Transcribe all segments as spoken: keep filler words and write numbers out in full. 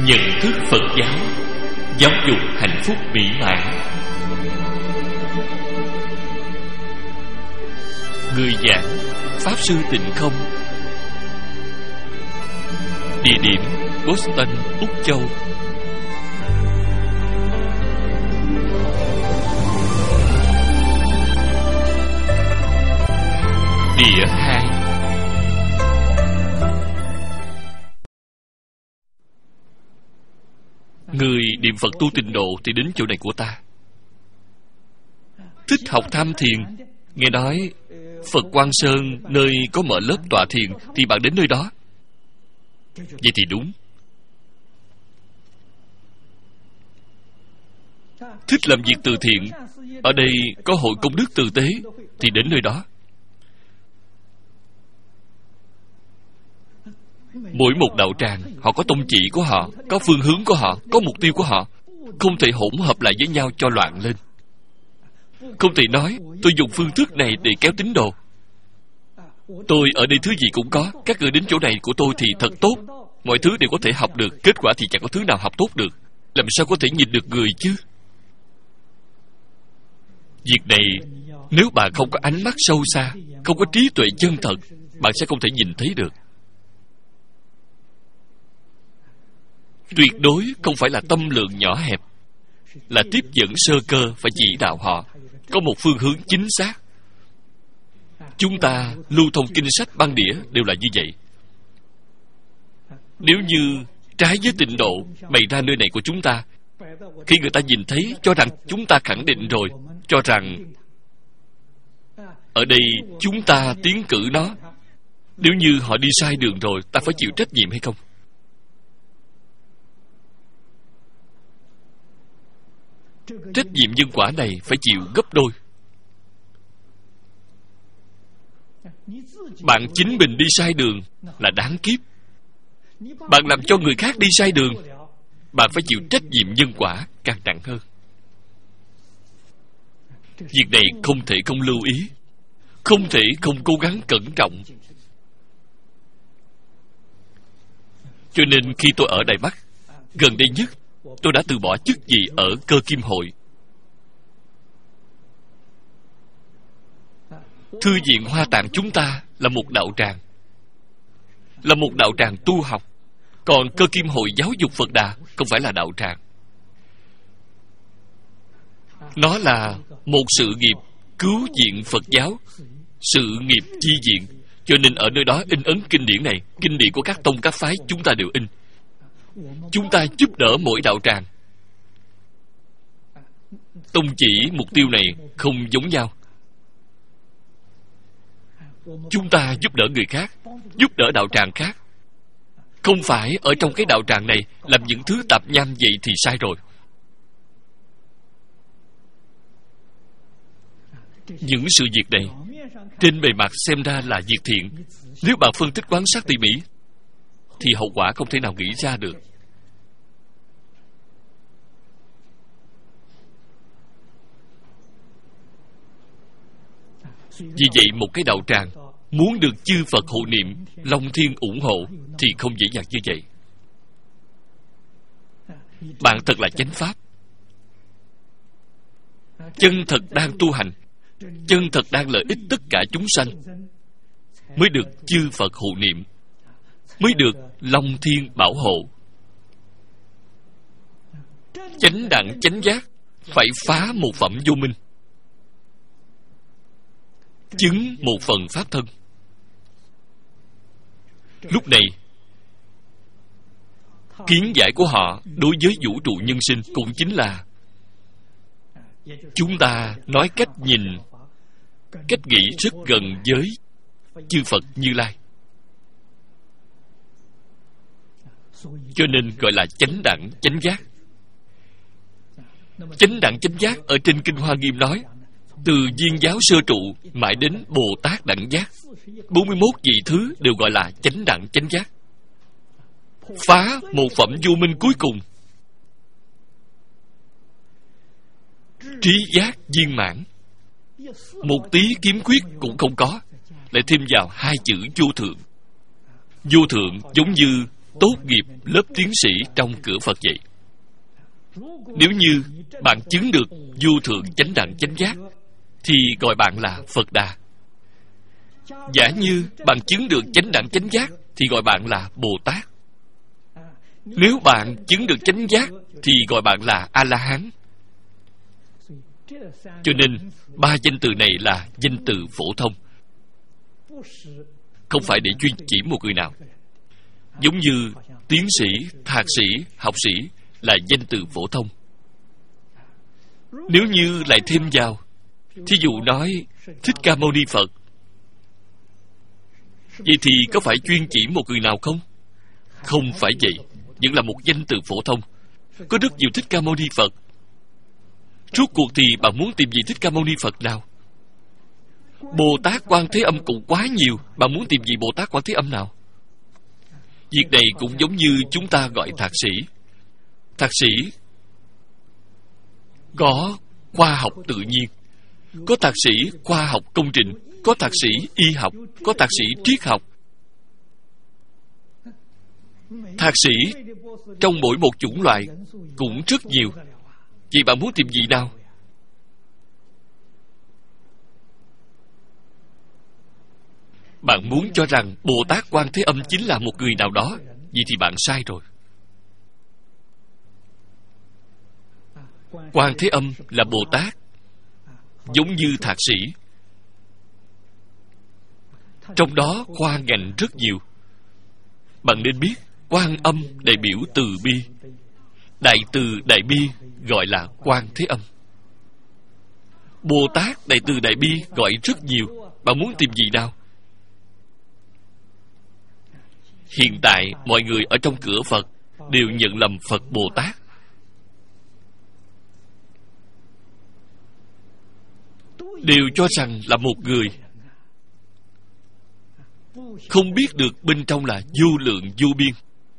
Nhận thức Phật giáo, giáo dục hạnh phúc mỹ mãn. Người giảng Pháp Sư Tịnh Không. Địa điểm Boston, Úc Châu. Địa hai. Người niệm Phật tu tịnh độ thì đến chỗ này của ta. Thích học tham thiền, nghe nói Phật Quang Sơn nơi có mở lớp tọa thiền thì bạn đến nơi đó. Vậy thì đúng. Thích làm việc từ thiện, ở đây có hội công đức từ tế thì đến nơi đó. Mỗi một đạo tràng họ có tông chỉ của họ, có phương hướng của họ, có mục tiêu của họ. Không thể hỗn hợp lại với nhau cho loạn lên. Không thể nói tôi dùng phương thức này để kéo tín đồ. Tôi ở đây thứ gì cũng có, các người đến chỗ này của tôi thì thật tốt, mọi thứ đều có thể học được. Kết quả thì chẳng có thứ nào học tốt được. Làm sao có thể nhìn được người chứ? Việc này, nếu bạn không có ánh mắt sâu xa, không có trí tuệ chân thật, bạn sẽ không thể nhìn thấy được. Tuyệt đối không phải là tâm lượng nhỏ hẹp, là tiếp dẫn sơ cơ phải chỉ đạo họ có một phương hướng chính xác. Chúng ta lưu thông kinh sách băng đĩa đều là như vậy. Nếu như trái với tịnh độ bày ra nơi này của chúng ta, khi người ta nhìn thấy cho rằng chúng ta khẳng định rồi, cho rằng ở đây chúng ta tiến cử nó. Nếu như họ đi sai đường rồi, ta phải chịu trách nhiệm hay không? Trách nhiệm nhân quả này phải chịu gấp đôi. Bạn chính mình đi sai đường là đáng kiếp. Bạn làm cho người khác đi sai đường, bạn phải chịu trách nhiệm nhân quả càng nặng hơn. Việc này không thể không lưu ý, không thể không cố gắng cẩn trọng. Cho nên khi tôi ở Đài Bắc, gần đây nhất tôi đã từ bỏ chức vị ở Cơ Kim Hội. Thư viện Hoa Tạng chúng ta là một đạo tràng, là một đạo tràng tu học. Còn Cơ Kim Hội Giáo dục Phật Đà không phải là đạo tràng. Nó là một sự nghiệp cứu viện Phật giáo, sự nghiệp chi viện. Cho nên ở nơi đó in ấn kinh điển này, kinh điển của các tông các phái chúng ta đều in. Chúng ta giúp đỡ mỗi đạo tràng. Tông chỉ mục tiêu này không giống nhau. Chúng ta giúp đỡ người khác, giúp đỡ đạo tràng khác. Không phải ở trong cái đạo tràng này làm những thứ tạp nham vậy thì sai rồi. Những sự việc này trên bề mặt xem ra là việc thiện, nếu bạn phân tích quan sát tỉ mỉ thì hậu quả không thể nào nghĩ ra được. Vì vậy một cái đạo tràng muốn được chư Phật hộ niệm, Long Thiên ủng hộ thì không dễ dàng như vậy. Bạn thật là chánh pháp, chân thật đang tu hành, chân thật đang lợi ích tất cả chúng sanh, mới được chư Phật hộ niệm, mới được Long Thiên bảo hộ. Chánh đẳng chánh giác phải phá một phẩm vô minh, chứng một phần pháp thân. Lúc này kiến giải của họ đối với vũ trụ nhân sinh cũng chính là chúng ta nói cách nhìn, cách nghĩ rất gần với chư Phật Như Lai. Cho nên gọi là chánh đẳng chánh giác. Chánh đẳng chánh giác ở trên Kinh Hoa Nghiêm nói, từ Viên giáo sơ trụ mãi đến Bồ Tát đẳng giác, bốn mươi mốt vị thứ đều gọi là chánh đẳng chánh giác. Phá một phẩm vô minh cuối cùng, trí giác viên mãn. Một tí kiếm khuyết cũng không có, lại thêm vào hai chữ vô thượng. Vô thượng giống như tốt nghiệp lớp tiến sĩ trong cửa Phật vậy. Nếu như bạn chứng được vô thượng chánh đẳng chánh giác thì gọi bạn là Phật Đà. Giả như bạn chứng được chánh đẳng chánh giác thì gọi bạn là Bồ Tát. Nếu bạn chứng được chánh giác thì gọi bạn là A-la-hán. Cho nên ba danh từ này là danh từ phổ thông, không phải để chuyên chỉ một người nào. Giống như tiến sĩ, thạc sĩ, học sĩ là danh từ phổ thông. Nếu như lại thêm vào, thí dụ nói Thích Ca Mâu Ni Phật, vậy thì có phải chuyên chỉ một người nào không? Không phải vậy, vẫn là một danh từ phổ thông. Có rất nhiều Thích Ca Mâu Ni Phật. Rốt cuộc thì bạn muốn tìm gì Thích Ca Mâu Ni Phật nào? Bồ Tát Quan Thế Âm cũng quá nhiều, bạn muốn tìm gì Bồ Tát Quan Thế Âm nào? Việc này cũng giống như chúng ta gọi thạc sĩ. Thạc sĩ có khoa học tự nhiên, có thạc sĩ khoa học công trình, có thạc sĩ y học, có thạc sĩ triết học. Thạc sĩ trong mỗi một chủng loại cũng rất nhiều. Vậy bạn muốn tìm gì nào? Bạn muốn cho rằng Bồ Tát Quan Thế Âm chính là một người nào đó, vậy thì bạn sai rồi. Quan Thế Âm là Bồ Tát, giống như thạc sĩ. Trong đó khoa ngành rất nhiều. Bạn nên biết, Quan Âm đại biểu từ bi, đại từ đại bi gọi là Quan Thế Âm. Bồ Tát đại từ đại bi gọi rất nhiều. Bạn muốn tìm gì nào? Hiện tại mọi người ở trong cửa Phật đều nhận lầm Phật Bồ Tát. Đều cho rằng là một người, không biết được bên trong là vô lượng vô biên.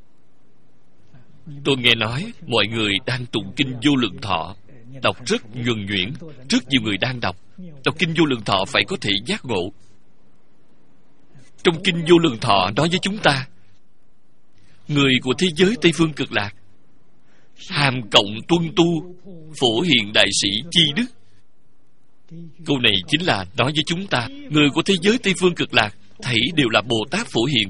Tôi nghe nói mọi người đang tụng kinh Vô Lượng Thọ, đọc rất nhuần nhuyễn, rất nhiều người đang đọc. Đọc kinh Vô Lượng Thọ phải có thể giác ngộ. Trong kinh Vô Lượng Thọ nói với chúng ta, người của thế giới Tây Phương Cực Lạc hàm cộng tuân tu, phổ hiền đại sĩ chi đức. Câu này chính là nói với chúng ta, người của thế giới Tây Phương Cực Lạc thảy đều là Bồ Tát Phổ Hiền.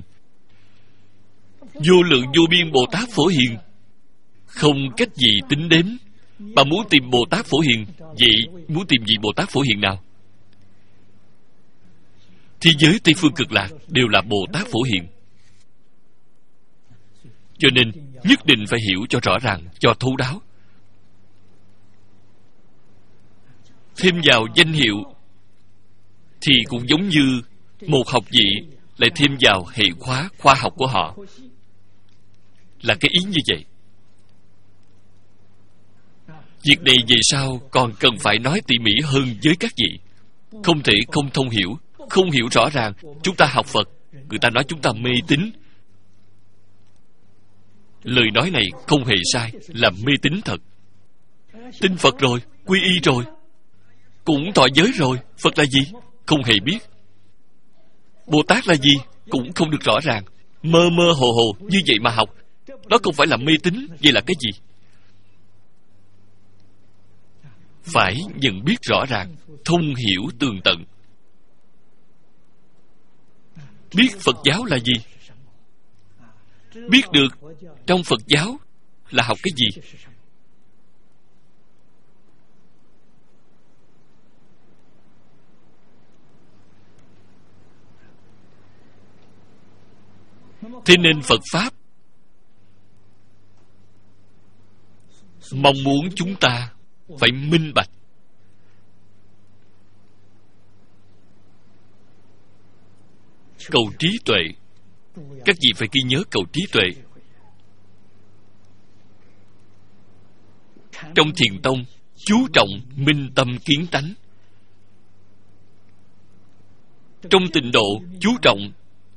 Vô lượng vô biên Bồ Tát Phổ Hiền, không cách gì tính đếm. Bạn muốn tìm Bồ Tát Phổ Hiền, vậy muốn tìm gì Bồ Tát Phổ Hiền nào? Thế giới Tây Phương Cực Lạc đều là Bồ Tát Phổ Hiền. Cho nên nhất định phải hiểu cho rõ ràng, cho thấu đáo. Thêm vào danh hiệu thì cũng giống như một học vị lại thêm vào hệ khóa khoa học của họ, là cái ý như vậy. Việc này về sau còn cần phải nói tỉ mỉ hơn với các vị. Không thể không thông hiểu, không hiểu rõ ràng. Chúng ta học Phật, người ta nói chúng ta mê tín. Lời nói này không hề sai, là mê tín thật. Tin Phật rồi, quy y rồi, cũng thọ giới rồi, Phật là gì? Không hề biết. Bồ Tát là gì? Cũng không được rõ ràng. Mơ mơ hồ hồ như vậy mà học, đó không phải là mê tín. Vậy là cái gì? Phải nhận biết rõ ràng, thông hiểu tường tận. Biết Phật giáo là gì? Biết được trong Phật giáo là học cái gì? Thế nên Phật Pháp mong muốn chúng ta phải minh bạch. Cầu trí tuệ. Các vị phải ghi nhớ cầu trí tuệ. Trong Thiền Tông chú trọng minh tâm kiến tánh. Trong Tịnh Độ chú trọng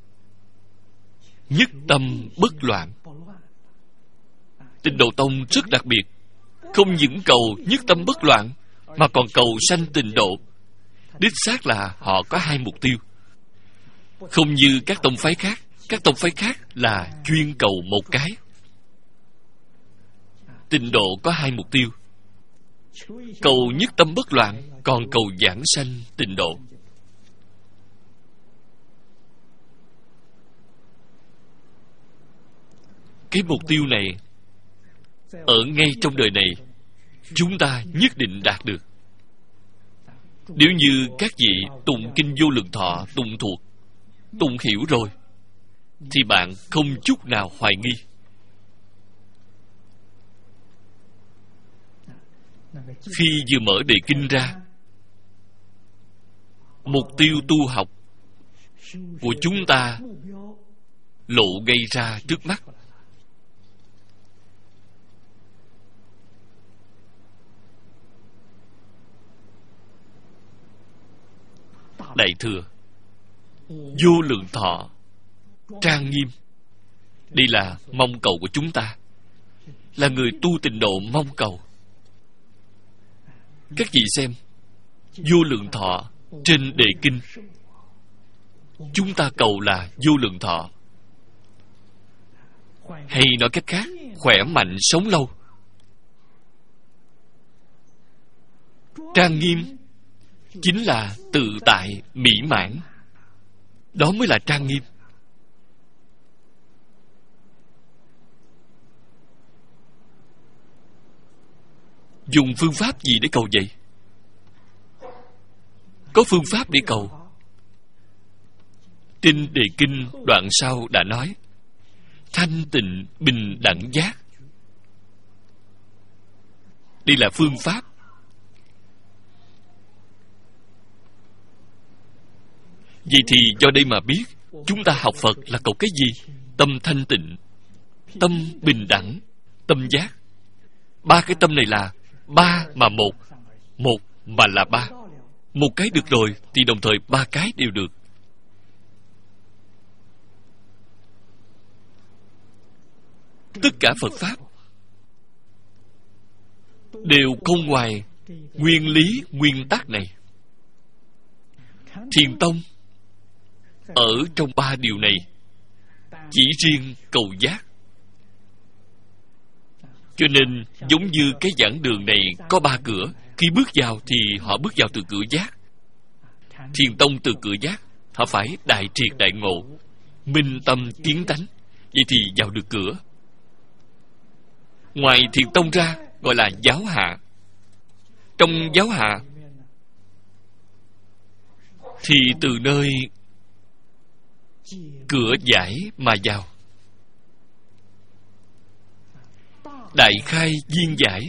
nhất tâm bất loạn. Tịnh Độ Tông rất đặc biệt, không những cầu nhất tâm bất loạn mà còn cầu sanh tịnh độ. Đích xác là họ có hai mục tiêu, không như các tông phái khác Các tông phái khác là chuyên cầu một cái. Tịnh độ có hai mục tiêu: cầu nhất tâm bất loạn, còn cầu giảng sanh tịnh độ. Cái mục tiêu này ở ngay trong đời này chúng ta nhất định đạt được. Nếu như các vị tụng kinh Vô Lượng Thọ tụng thuộc, tụng hiểu rồi, thì bạn không chút nào hoài nghi. Khi vừa mở đề kinh ra, mục tiêu tu học của chúng ta lộ ngay ra trước mắt. Đại thừa, vô lượng thọ, trang nghiêm. Đây là mong cầu của chúng ta, là người tu tịnh độ mong cầu. Các vị xem, vô lượng thọ trên đề kinh, chúng ta cầu là vô lượng thọ, hay nói cách khác, khỏe mạnh sống lâu. Trang nghiêm chính là tự tại mỹ mãn, đó mới là trang nghiêm. Dùng phương pháp gì để cầu vậy? Có phương pháp để cầu. Trên đề kinh đoạn sau đã nói thanh tịnh bình đẳng giác. Đây là phương pháp. Vậy thì do đây mà biết chúng ta học Phật là cầu cái gì? Tâm thanh tịnh, tâm bình đẳng, tâm giác. Ba cái tâm này là ba mà một, một mà là ba. Một cái được rồi thì đồng thời ba cái đều được. Tất cả Phật Pháp đều không ngoài nguyên lý, nguyên tắc này. Thiền tông ở trong ba điều này chỉ riêng cầu giác. Cho nên giống như cái giảng đường này có ba cửa, khi bước vào thì họ bước vào từ cửa giác. Thiền tông từ cửa giác, họ phải đại triệt đại ngộ, minh tâm kiến tánh, vậy thì vào được cửa. Ngoài thiền tông ra gọi là giáo hạ. Trong giáo hạ thì từ nơi cửa giải mà vào. Đại khai viên giải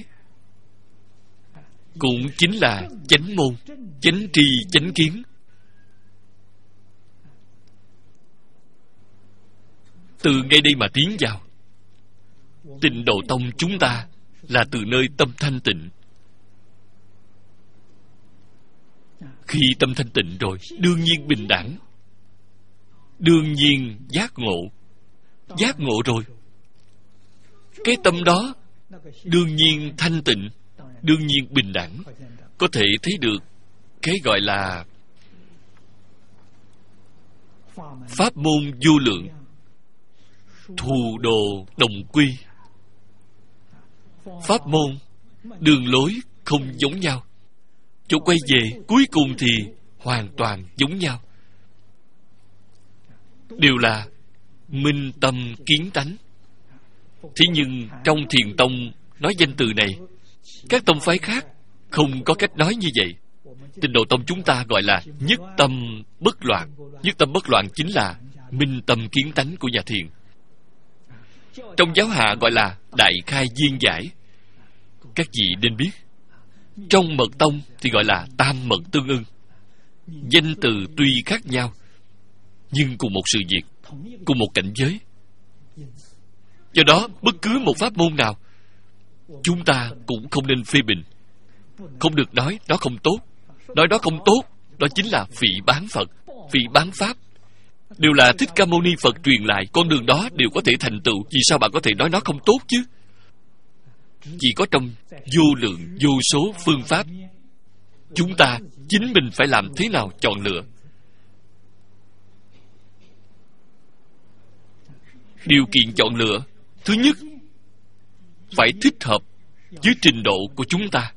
cũng chính là chánh môn, chánh tri, chánh kiến. Từ ngay đây mà tiến vào. Tịnh độ tông chúng ta là từ nơi tâm thanh tịnh. Khi tâm thanh tịnh rồi, đương nhiên bình đẳng, đương nhiên giác ngộ. Giác ngộ rồi, cái tâm đó đương nhiên thanh tịnh, đương nhiên bình đẳng. Có thể thấy được cái gọi là pháp môn vô lượng, thù đồ đồng quy. Pháp môn, đường lối không giống nhau, chỗ quay về cuối cùng thì hoàn toàn giống nhau, đều là minh tâm kiến tánh. Thế nhưng trong thiền tông nói danh từ này, các tông phái khác không có cách nói như vậy. Tịnh độ tông chúng ta gọi là nhất tâm bất loạn. Nhất tâm bất loạn chính là minh tâm kiến tánh của nhà thiền. Trong giáo hạ gọi là đại khai viên giải. Các vị nên biết, trong mật tông thì gọi là tam mật tương ưng. Danh từ tuy khác nhau, nhưng cùng một sự việc, cùng một cảnh giới. Do đó, bất cứ một pháp môn nào, chúng ta cũng không nên phê bình. Không được nói đó không tốt. Nói đó không tốt, đó chính là phỉ báng Phật, phỉ báng Pháp. Đều là Thích Ca Mâu Ni Phật truyền lại, con đường đó đều có thể thành tựu. Vì sao bạn có thể nói nó không tốt chứ? Chỉ có trong vô lượng, vô số phương pháp, chúng ta chính mình phải làm thế nào chọn lựa. Điều kiện chọn lựa, thứ nhất, phải thích hợp với trình độ của chúng ta.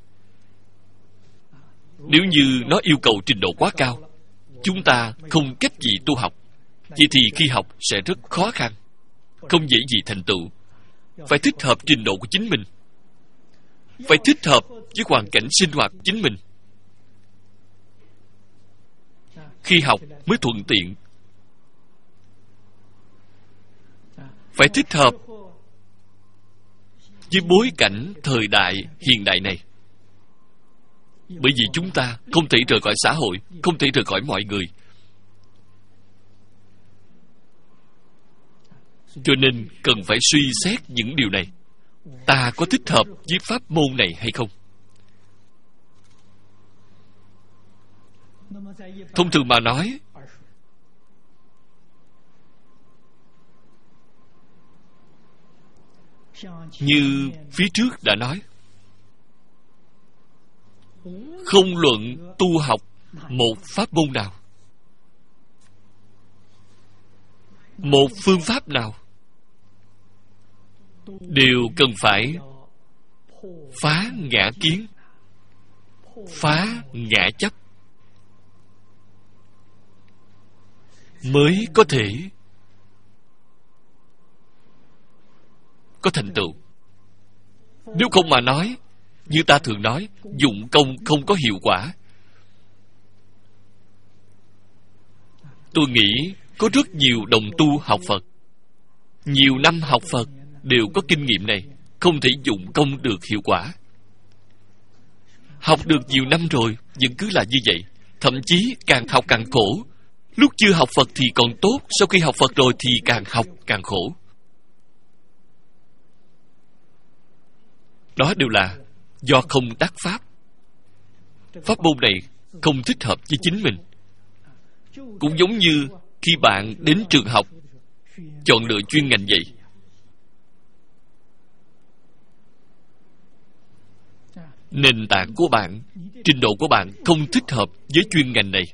Nếu như nó yêu cầu trình độ quá cao, chúng ta không cách gì tu học, vậy thì khi học sẽ rất khó khăn, không dễ gì thành tựu. Phải thích hợp trình độ của chính mình, phải thích hợp với hoàn cảnh sinh hoạt chính mình. Khi học mới thuận tiện. Phải thích hợp với bối cảnh thời đại hiện đại này. Bởi vì chúng ta không thể rời khỏi xã hội, không thể rời khỏi mọi người. Cho nên cần phải suy xét những điều này. Ta có thích hợp với pháp môn này hay không? Thông thường mà nói, như phía trước đã nói, không luận tu học một pháp môn nào, một phương pháp nào, đều cần phải phá ngã kiến, phá ngã chấp, mới có thể có thành tựu. Nếu không mà nói, như ta thường nói, dụng công không có hiệu quả. Tôi nghĩ có rất nhiều đồng tu học Phật, nhiều năm học Phật đều có kinh nghiệm này, không thể dụng công được hiệu quả. Học được nhiều năm rồi vẫn cứ là như vậy, thậm chí càng học càng khổ. Lúc chưa học Phật thì còn tốt, sau khi học Phật rồi thì càng học càng khổ. Đó đều là do không đắc pháp. Pháp môn này không thích hợp với chính mình. Cũng giống như khi bạn đến trường học chọn lựa chuyên ngành vậy. Nền tảng của bạn, trình độ của bạn không thích hợp với chuyên ngành này.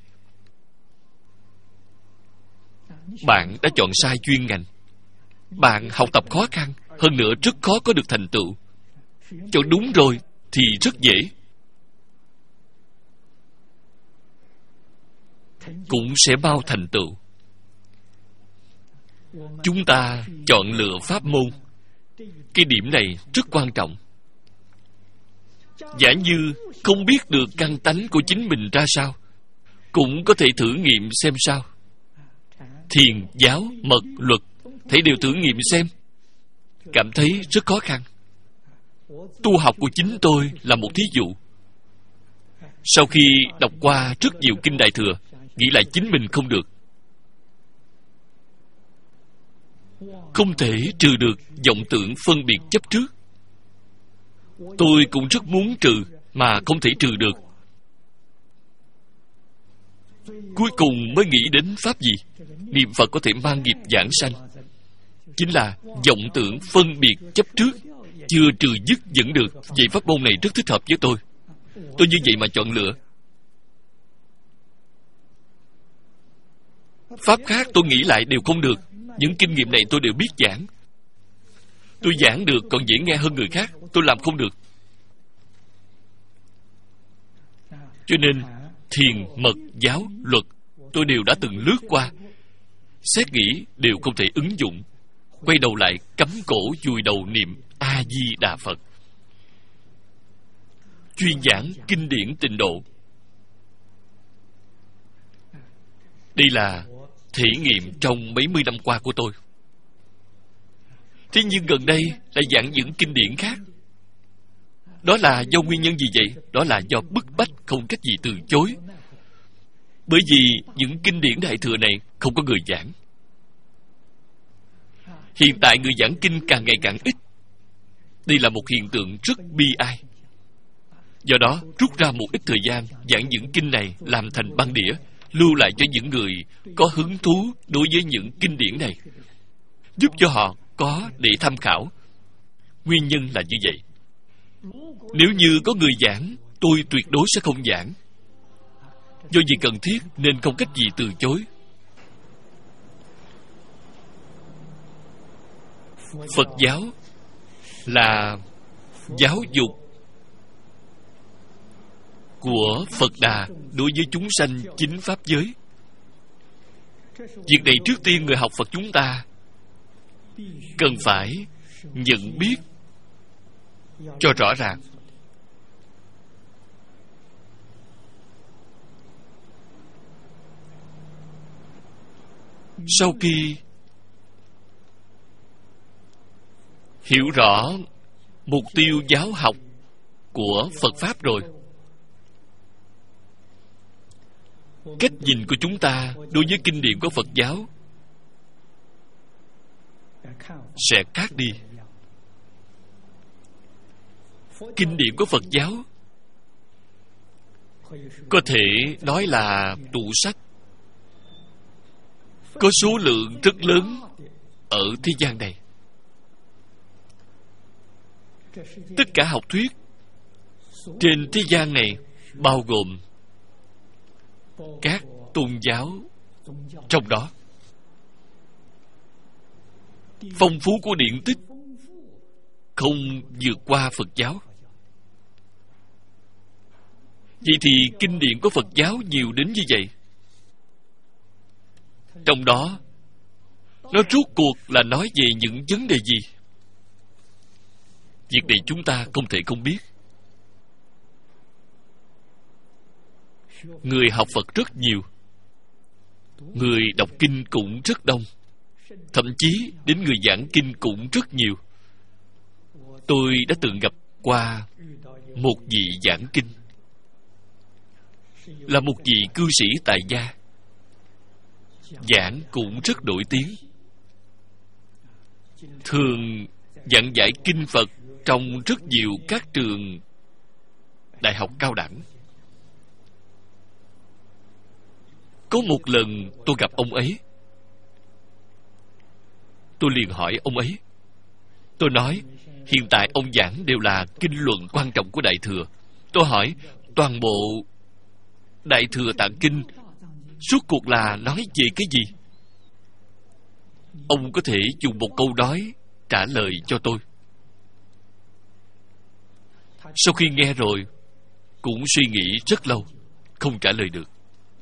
Bạn đã chọn sai chuyên ngành. Bạn học tập khó khăn, hơn nữa rất khó có được thành tựu. Chọn đúng rồi thì rất dễ, cũng sẽ bao thành tựu. Chúng ta chọn lựa pháp môn, cái điểm này rất quan trọng. Giả như không biết được căn tánh của chính mình ra sao, cũng có thể thử nghiệm xem sao. Thiền, giáo, mật, luật, thấy đều thử nghiệm xem. Cảm thấy rất khó khăn. Tu học của chính tôi là một thí dụ. Sau khi đọc qua rất nhiều kinh Đại Thừa, nghĩ lại chính mình không được. Không thể trừ được vọng tưởng phân biệt chấp trước. Tôi cũng rất muốn trừ, mà không thể trừ được. Cuối cùng mới nghĩ đến pháp gì? Niệm Phật có thể mang nghiệp giảng sanh. Chính là vọng tưởng phân biệt chấp trước chưa trừ dứt vẫn được. Vậy pháp môn này rất thích hợp với tôi. Tôi như vậy mà chọn lựa. Pháp khác tôi nghĩ lại đều không được. Những kinh nghiệm này tôi đều biết giảng. Tôi giảng được còn dễ nghe hơn người khác. Tôi làm không được. Cho nên thiền, mật, giáo, luật tôi đều đã từng lướt qua. Xét nghĩ đều không thể ứng dụng. Quay đầu lại cắm cổ vùi đầu niệm A-di-đà Phật. Chuyên giảng kinh điển Tịnh Độ. Đây là thể nghiệm trong mấy mươi năm qua của tôi. Thế nhưng gần đây lại giảng những kinh điển khác. Đó là do nguyên nhân gì vậy? Đó là do bức bách, không cách gì từ chối. Bởi vì những kinh điển Đại Thừa này không có người giảng. Hiện tại người giảng kinh càng ngày càng ít. Đây là một hiện tượng rất bi ai. Do đó rút ra một ít thời gian giảng những kinh này làm thành băng đĩa, lưu lại cho những người có hứng thú đối với những kinh điển này, giúp cho họ có để tham khảo. Nguyên nhân là như vậy. Nếu như có người giảng, tôi tuyệt đối sẽ không giảng. Do vì cần thiết nên không cách gì từ chối. Phật giáo là giáo dục của Phật Đà đối với chúng sanh chính pháp giới. Việc này trước tiên người học Phật chúng ta cần phải nhận biết cho rõ ràng. Sau khi hiểu rõ mục tiêu giáo học của Phật Pháp rồi, cách nhìn của chúng ta đối với kinh điển của Phật giáo sẽ khác đi. Kinh điển của Phật giáo có thể nói là tủ sách có số lượng rất lớn ở thế gian này. Tất cả học thuyết trên thế gian này bao gồm các tôn giáo trong đó. Phong phú của điển tích không vượt qua Phật giáo. Vậy thì kinh điển của Phật giáo nhiều đến như vậy, trong đó nó rốt cuộc là nói về những vấn đề gì? Việc này chúng ta không thể không biết. Người học Phật rất nhiều, người đọc kinh cũng rất đông, thậm chí đến người giảng kinh cũng rất nhiều. Tôi đã từng gặp qua một vị giảng kinh, là một vị cư sĩ tại gia, giảng cũng rất nổi tiếng, thường giảng giải kinh Phật trong rất nhiều các trường đại học cao đẳng. Có một lần tôi gặp ông ấy, tôi liền hỏi ông ấy. Tôi nói, hiện tại ông giảng đều là kinh luận quan trọng của Đại Thừa. Tôi hỏi, toàn bộ Đại Thừa Tạng Kinh suốt cuộc là nói về cái gì? Ông có thể dùng một câu nói trả lời cho tôi. Sau khi nghe rồi, cũng suy nghĩ rất lâu, không trả lời được.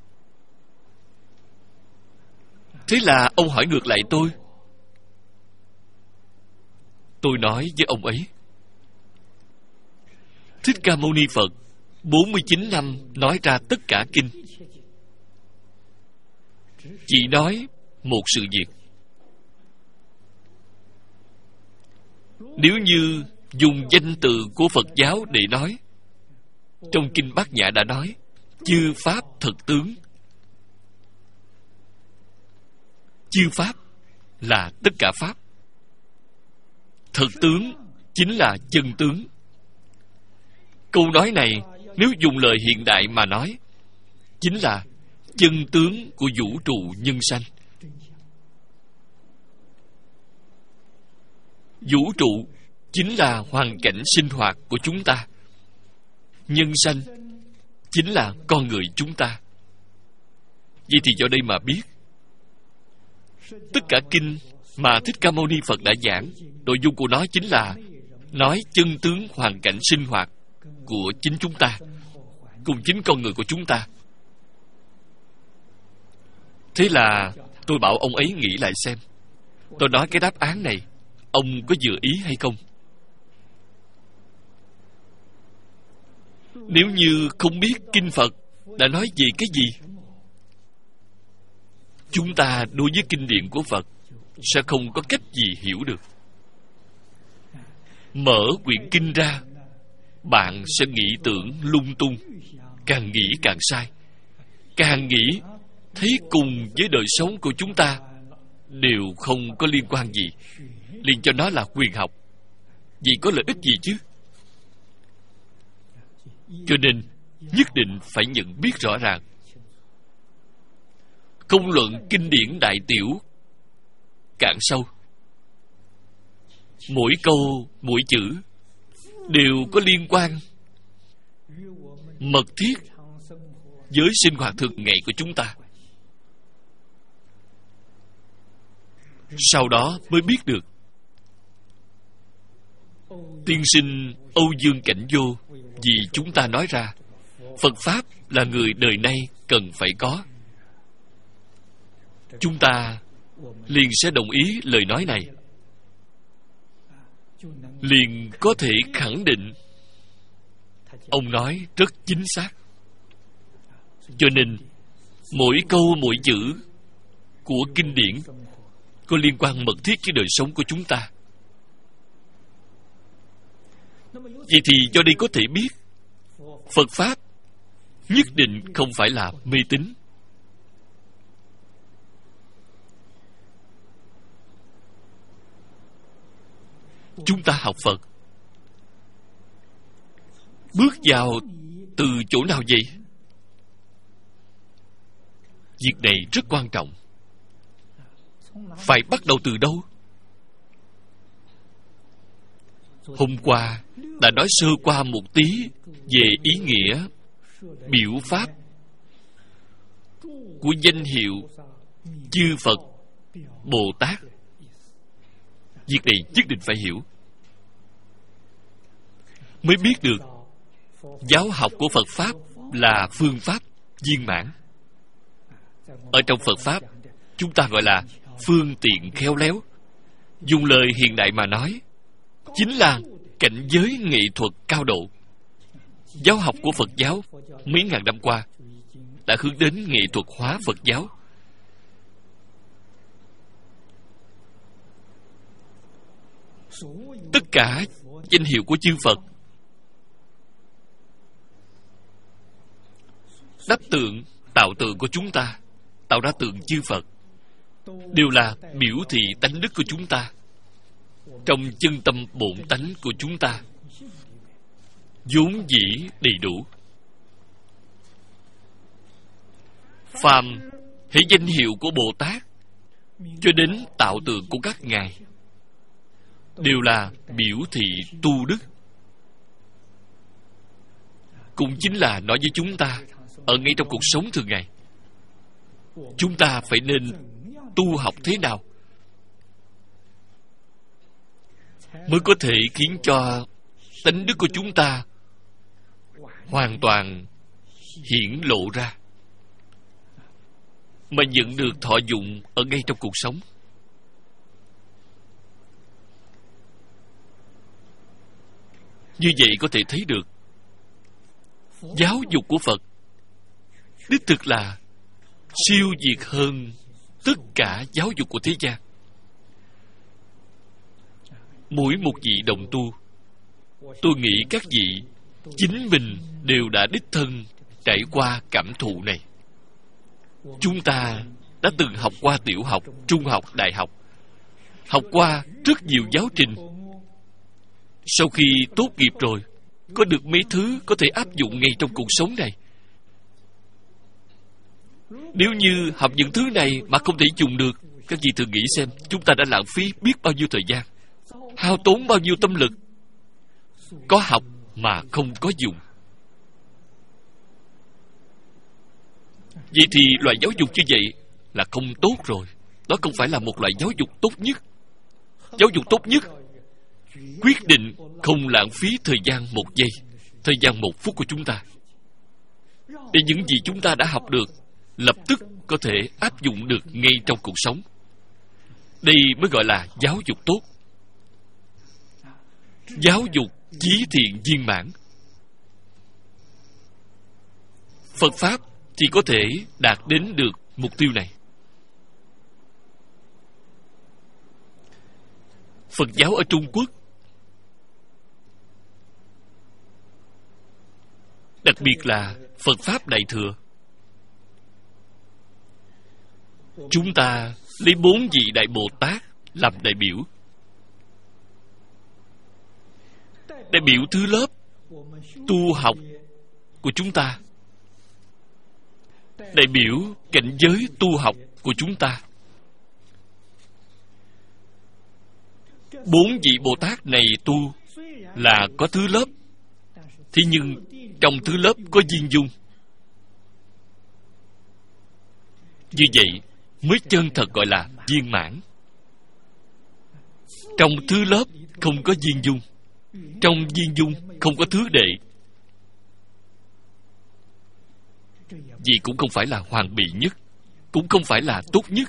Thế là ông hỏi ngược lại tôi. Tôi nói với ông ấy, Thích Ca Mâu Ni Phật bốn mươi chín năm nói ra tất cả kinh, chỉ nói một sự việc. Nếu như dùng danh từ của Phật giáo để nói, trong kinh Bát Nhã đã nói, chư pháp thực tướng. Chư pháp là tất cả pháp, thực tướng chính là chân tướng. Câu nói này nếu dùng lời hiện đại mà nói, chính là chân tướng của vũ trụ nhân sanh. Vũ trụ chính là hoàn cảnh sinh hoạt của chúng ta. Nhân sanh chính là con người chúng ta. Vậy thì do đây mà biết, tất cả kinh mà Thích Ca Mâu Ni Phật đã giảng, nội dung của nó chính là nói chân tướng hoàn cảnh sinh hoạt của chính chúng ta, cùng chính con người của chúng ta. Thế là tôi bảo ông ấy nghĩ lại xem, tôi nói cái đáp án này ông có vừa ý hay không? Nếu như không biết kinh Phật đã nói về cái gì, chúng ta đối với kinh điển của Phật sẽ không có cách gì hiểu được. Mở quyển kinh ra, bạn sẽ nghĩ tưởng lung tung, càng nghĩ càng sai, càng nghĩ thấy cùng với đời sống của chúng ta đều không có liên quan gì, liền cho nó là quyền học. Vì có lợi ích gì chứ? Cho nên nhất định phải nhận biết rõ ràng. Công luận kinh điển đại tiểu cạn sâu, mỗi câu mỗi chữ đều có liên quan mật thiết với sinh hoạt thường ngày của chúng ta. Sau đó mới biết được Tiên sinh Âu Dương Cảnh Vô vì chúng ta nói ra Phật Pháp là người đời nay cần phải có. Chúng ta liền sẽ đồng ý lời nói này, liền có thể khẳng định ông nói rất chính xác. Cho nên mỗi câu mỗi chữ của kinh điển có liên quan mật thiết với đời sống của chúng ta. Vậy thì do đây có thể biết Phật Pháp nhất định không phải là mê tín. Chúng ta học Phật bước vào từ chỗ nào vậy? Việc này rất quan trọng. Phải bắt đầu từ đâu? Hôm qua đã nói sơ qua một tí về ý nghĩa biểu pháp của danh hiệu chư Phật Bồ Tát. Việc này nhất định phải hiểu mới biết được giáo học của Phật Pháp là phương pháp viên mãn. Ở trong Phật Pháp chúng ta gọi là phương tiện khéo léo. Dùng lời hiện đại mà nói, chính là cảnh giới nghệ thuật cao độ. Giáo học của Phật giáo mấy ngàn năm qua đã hướng đến nghệ thuật hóa Phật giáo. Tất cả danh hiệu của chư Phật, đắp tượng, tạo tượng của chúng ta, tạo ra tượng chư Phật, đều là biểu thị tánh đức của chúng ta, trong chân tâm bổn tánh của chúng ta vốn dĩ đầy đủ. Phàm hễ danh hiệu của Bồ Tát cho đến tạo tượng của các ngài đều là biểu thị tu đức. Cũng chính là nói với chúng ta ở ngay trong cuộc sống thường ngày, chúng ta phải nên tu học thế nào mới có thể khiến cho tánh đức của chúng ta hoàn toàn hiển lộ ra, mà nhận được thọ dụng ở ngay trong cuộc sống. Như vậy có thể thấy được giáo dục của Phật đích thực là siêu việt hơn tất cả giáo dục của thế gian. Mỗi một vị đồng tu, tôi nghĩ các vị chính mình đều đã đích thân trải qua cảm thụ này. Chúng ta đã từng học qua tiểu học, trung học, đại học, học qua rất nhiều giáo trình. Sau khi tốt nghiệp rồi, có được mấy thứ có thể áp dụng ngay trong cuộc sống này. Nếu như học những thứ này mà không thể dùng được, các vị thử nghĩ xem, chúng ta đã lãng phí biết bao nhiêu thời gian, hao tốn bao nhiêu tâm lực. Có học mà không có dùng. Vậy thì loại giáo dục như vậy là không tốt rồi. Đó không phải là một loại giáo dục tốt nhất. Giáo dục tốt nhất quyết định không lãng phí thời gian một giây, thời gian một phút của chúng ta, để những gì chúng ta đã học được lập tức có thể áp dụng được ngay trong cuộc sống. Đây mới gọi là giáo dục tốt. Giáo dục chí thiện viên mãn. Phật Pháp thì có thể đạt đến được mục tiêu này. Phật giáo ở Trung Quốc, đặc biệt là Phật Pháp Đại Thừa, chúng ta lấy bốn vị Đại Bồ Tát làm đại biểu. Đại biểu thứ lớp tu học của chúng ta, đại biểu cảnh giới tu học của chúng ta. Bốn vị Bồ Tát này tu là có thứ lớp, thế nhưng trong thứ lớp có viên dung. Như vậy mới chân thật gọi là viên mãn. Trong thứ lớp không có viên dung, Trong viên dung không có thứ đệ, vì cũng không phải là hoàn bị nhất, cũng không phải là tốt nhất.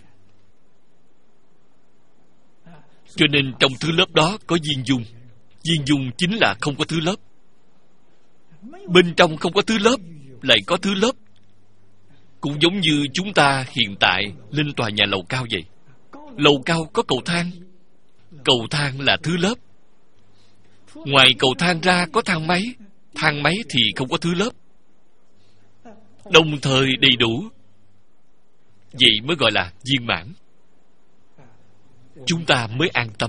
Cho nên trong thứ lớp đó có viên dung. Viên dung chính là không có thứ lớp. Bên trong không có thứ lớp, lại có thứ lớp. Cũng giống như chúng ta hiện tại lên tòa nhà lầu cao vậy. Lầu cao có cầu thang. Cầu thang là thứ lớp. Ngoài cầu thang ra có thang máy. Thang máy thì không có thứ lớp. Đồng thời đầy đủ. Vậy mới gọi là viên mãn. Chúng ta mới an tâm.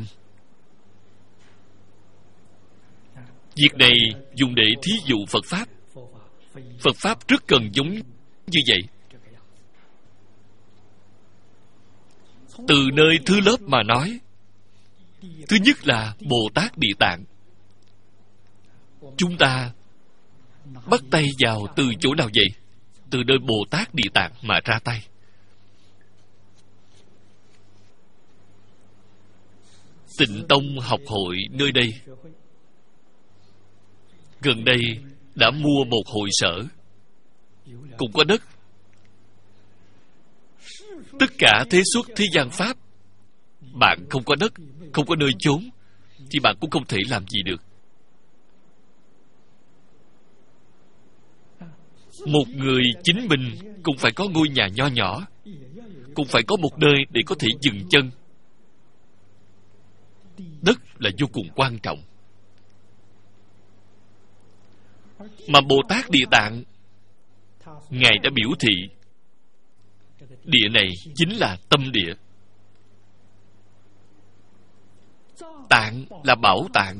Việc này dùng để thí dụ Phật Pháp. Phật Pháp rất cần giống như vậy. Từ nơi thứ lớp mà nói, thứ nhất là Bồ Tát Địa Tạng. Chúng ta bắt tay vào từ chỗ nào vậy? Từ nơi Bồ Tát Địa Tạng mà ra tay. Tịnh Tông học hội nơi đây gần đây đã mua một hội sở, cũng có đất. Tất cả thế xuất thế gian Pháp, bạn không có đất, không có nơi chốn, thì bạn cũng không thể làm gì được. Một người chính mình cũng phải có ngôi nhà nho nhỏ, cũng phải có một nơi để có thể dừng chân. Đất là vô cùng quan trọng. Mà Bồ Tát Địa Tạng, Ngài đã biểu thị địa này chính là tâm địa. Tạng là bảo tạng.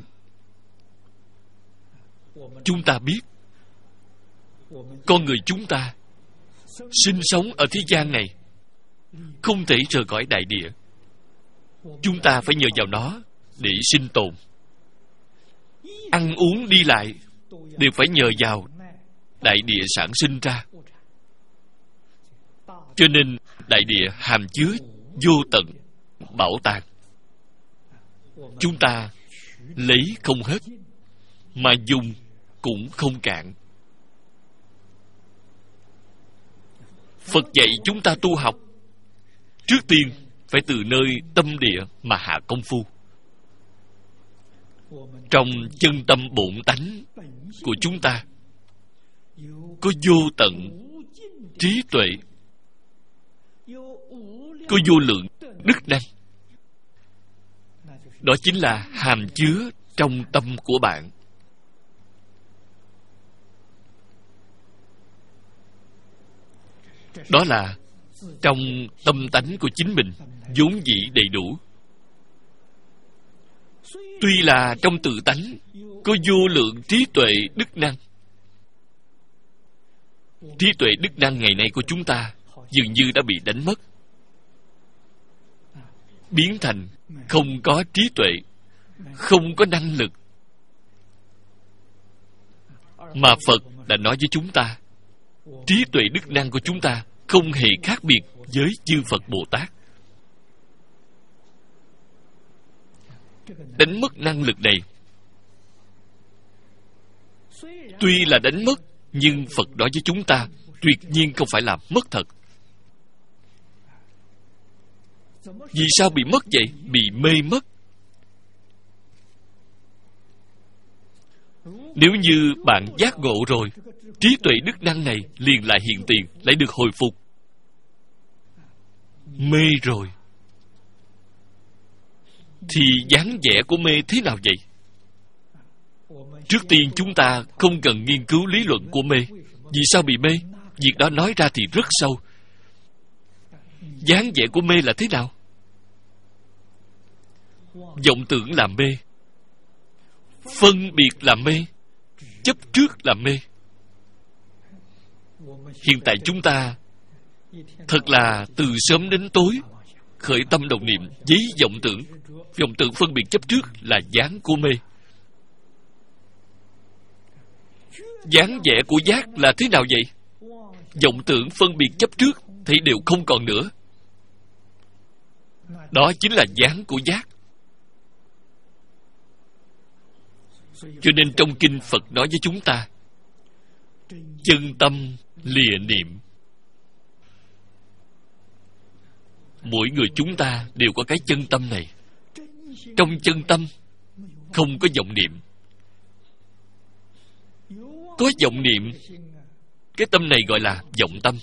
Chúng ta biết con người chúng ta sinh sống ở thế gian này không thể rời khỏi đại địa. Chúng ta phải nhờ vào nó để sinh tồn. Ăn uống đi lại đều phải nhờ vào đại địa sản sinh ra. Cho nên đại địa hàm chứa vô tận bảo tàng. Chúng ta lấy không hết, mà dùng cũng không cạn. Phật dạy chúng ta tu học, trước tiên phải từ nơi tâm địa mà hạ công phu. Trong chân tâm bổn tánh của chúng ta có vô tận trí tuệ, có vô lượng đức năng. Đó chính là hàm chứa trong tâm của bạn. Đó là trong tâm tánh của chính mình vốn dĩ đầy đủ. Tuy là trong tự tánh có vô lượng trí tuệ đức năng, trí tuệ đức năng ngày nay của chúng ta dường như đã bị đánh mất, biến thành không có trí tuệ, không có năng lực. Mà Phật đã nói với chúng ta, trí tuệ đức năng của chúng ta không hề khác biệt với chư Phật Bồ Tát. Đánh mất năng lực này, tuy là đánh mất, nhưng Phật nói với chúng ta tuyệt nhiên không phải là mất thật. Vì sao bị mất vậy? Bị mê mất. Nếu như bạn giác ngộ rồi, trí tuệ đức năng này liền lại hiện tiền, lại được hồi phục. Mê rồi thì dáng vẻ của mê thế nào vậy? Trước tiên chúng ta không cần nghiên cứu lý luận của mê. Vì sao bị mê? Việc đó nói ra thì rất sâu. Dáng vẻ của mê là thế nào? Vọng tưởng là mê, phân biệt là mê, chấp trước là mê. Hiện tại chúng ta thật là từ sớm đến tối khởi tâm đồng niệm với vọng tưởng. Vọng tưởng phân biệt chấp trước là dáng của mê. Dáng vẻ của giác là thế nào vậy? Vọng tưởng phân biệt chấp trước thì đều không còn nữa. Đó chính là dáng của giác. Cho nên trong kinh Phật nói với chúng ta, chân tâm lìa niệm. Mỗi người chúng ta đều có cái chân tâm này. Trong chân tâm không có vọng niệm. Có vọng niệm, cái tâm này gọi là vọng tâm.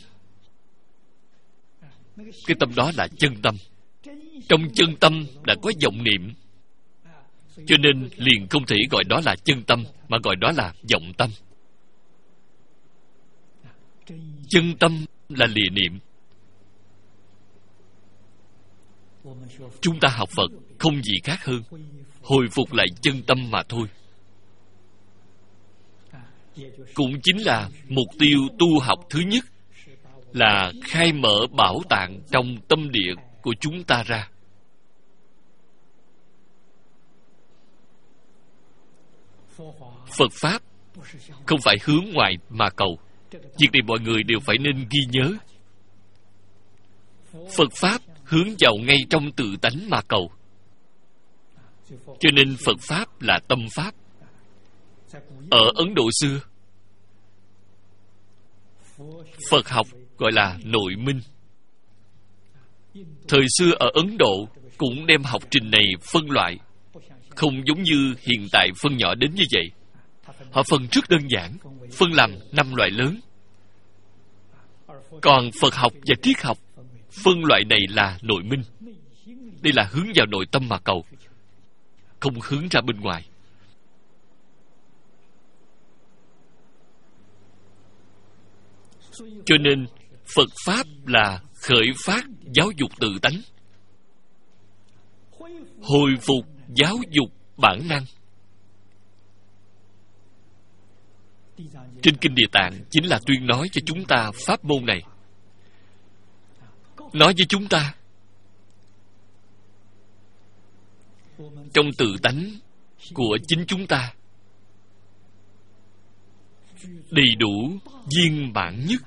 Cái tâm đó là chân tâm. Trong chân tâm đã có vọng niệm, cho nên liền không thể gọi đó là chân tâm, mà gọi đó là vọng tâm. Chân tâm là lìa niệm. Chúng ta học Phật không gì khác hơn hồi phục lại chân tâm mà thôi. Cũng chính là mục tiêu tu học thứ nhất, là khai mở bảo tàng trong tâm địa của chúng ta ra. Phật Pháp không phải hướng ngoài mà cầu. Việc này mọi người đều phải nên ghi nhớ. Phật Pháp hướng vào ngay trong tự tánh mà cầu. Cho nên Phật Pháp là tâm Pháp. Ở Ấn Độ xưa, Phật học gọi là nội minh. Thời xưa ở Ấn Độ cũng đem học trình này phân loại, không giống như hiện tại phân nhỏ đến như vậy. Họ phân rất đơn giản, phân làm năm loại lớn. Còn Phật học và triết học phân loại này là nội minh. Đây là hướng vào nội tâm mà cầu, không hướng ra bên ngoài. Cho nên Phật Pháp là khởi phát giáo dục tự tánh, hồi phục giáo dục bản năng. Trên Kinh Địa Tạng chính là tuyên nói cho chúng ta pháp môn này. Nói với chúng ta, trong tự tánh của chính chúng ta đầy đủ viên mãn nhất.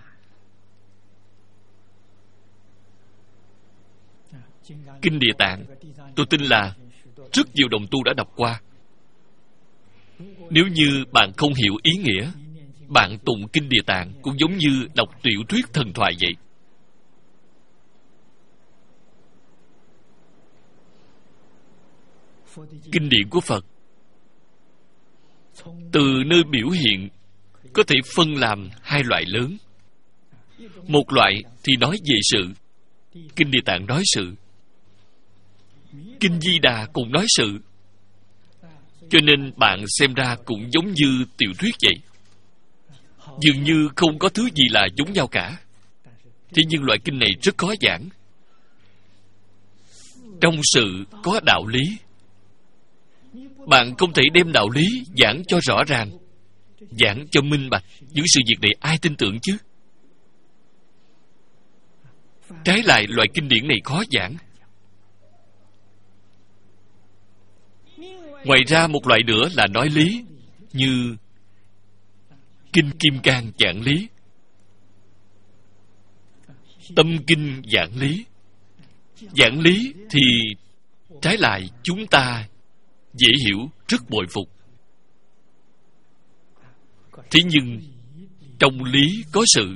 Kinh Địa Tạng tôi tin là rất nhiều đồng tu đã đọc qua. Nếu như bạn không hiểu ý nghĩa, bạn tụng Kinh Địa Tạng cũng giống như đọc tiểu thuyết thần thoại vậy. Kinh điển của Phật từ nơi biểu hiện có thể phân làm hai loại lớn. Một loại thì nói về sự, Kinh Địa Tạng nói sự. Kinh Di Đà cũng nói sự. Cho nên bạn xem ra cũng giống như tiểu thuyết vậy. Dường như không có thứ gì là giống nhau cả. Thế nhưng loại kinh này rất khó giảng. Trong sự có đạo lý. Bạn không thể đem đạo lý giảng cho rõ ràng, giảng cho minh bạch. Những sự việc này ai tin tưởng chứ? Trái lại, loại kinh điển này khó giảng. Ngoài ra một loại nữa là nói lý, như Kinh Kim Cang giảng lý, Tâm Kinh giảng lý. Giảng lý thì trái lại chúng ta dễ hiểu, rất bội phục. Thế nhưng trong lý có sự.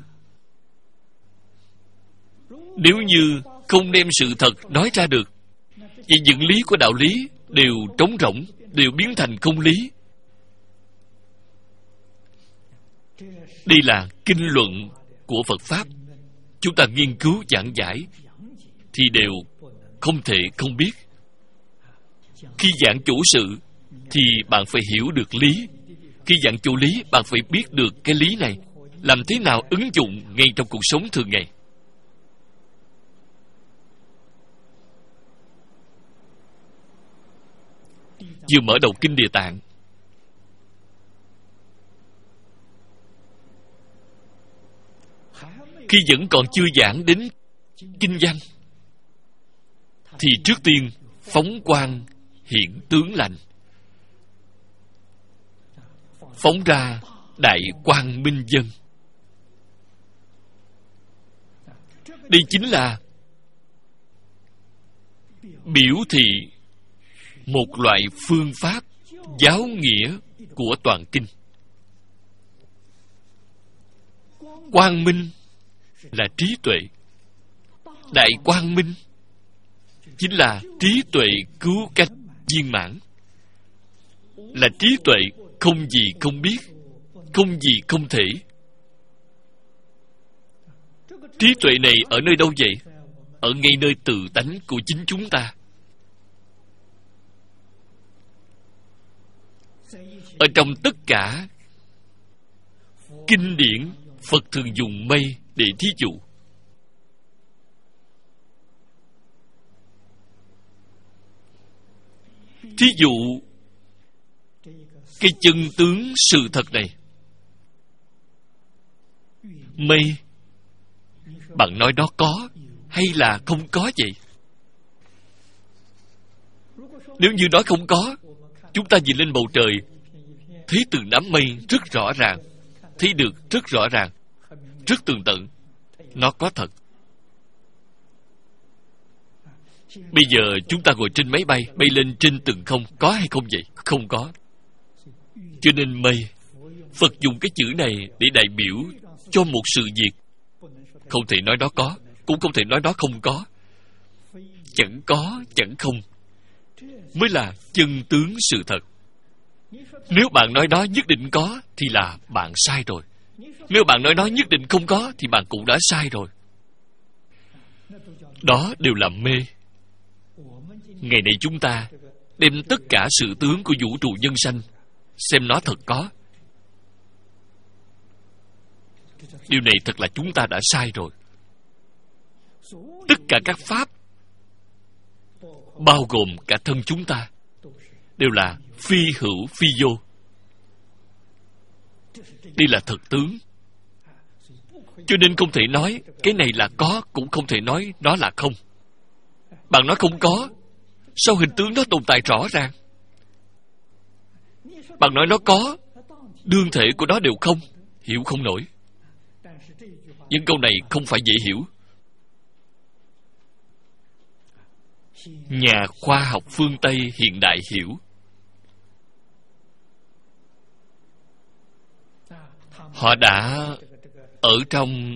Nếu như không đem sự thật nói ra được, vậy những lý của đạo lý đều trống rỗng, đều biến thành không lý. Đây là kinh luận của Phật Pháp. Chúng ta nghiên cứu giảng giải thì đều không thể không biết. Khi giảng chủ sự thì bạn phải hiểu được lý. Khi giảng chủ lý, bạn phải biết được cái lý này làm thế nào ứng dụng ngay trong cuộc sống thường ngày. Vừa mở đầu Kinh Địa Tạng, khi vẫn còn chưa giảng đến kinh văn, thì trước tiên phóng quang hiện tướng lành, phóng ra đại quang minh dân. Đây chính là biểu thị một loại phương pháp giáo nghĩa của toàn kinh. Quang minh là trí tuệ. Đại quang minh chính là trí tuệ cứu cánh viên mãn. Là trí tuệ không gì không biết, không gì không thể. Trí tuệ này ở nơi đâu vậy? Ở ngay nơi tự tánh của chính chúng ta. Ở trong tất cả kinh điển, Phật thường dùng mây để thí dụ. Thí dụ cái chân tướng sự thật này. Mây, bạn nói nó có hay là không có vậy? Nếu như nói không có, chúng ta nhìn lên bầu trời, thấy từng đám mây rất rõ ràng, thấy được rất rõ ràng, rất tường tận. Nó có thật. Bây giờ chúng ta ngồi trên máy bay, bay lên trên tầng không, có hay không vậy? Không có. Cho nên mây, Phật dùng cái chữ này để đại biểu cho một sự việc. Không thể nói nó có, cũng không thể nói nó không có. Chẳng có, chẳng không mới là chân tướng sự thật. Nếu bạn nói nó nhất định có thì là bạn sai rồi. Nếu bạn nói nó nhất định không có thì bạn cũng đã sai rồi. Đó đều là mê. Ngày nay chúng ta đem tất cả sự tướng của vũ trụ nhân sanh xem nó thật có. Điều này thật là chúng ta đã sai rồi. Tất cả các pháp, bao gồm cả thân chúng ta, đều là phi hữu phi vô. Đây là thực tướng. Cho nên không thể nói cái này là có, cũng không thể nói nó là không. Bạn nói không có, sao hình tướng nó tồn tại rõ ràng? Bạn nói nó có, đương thể của nó đều không, hiểu không nổi. Nhưng câu này không phải dễ hiểu. Nhà khoa học phương Tây hiện đại hiểu. Họ đã ở trong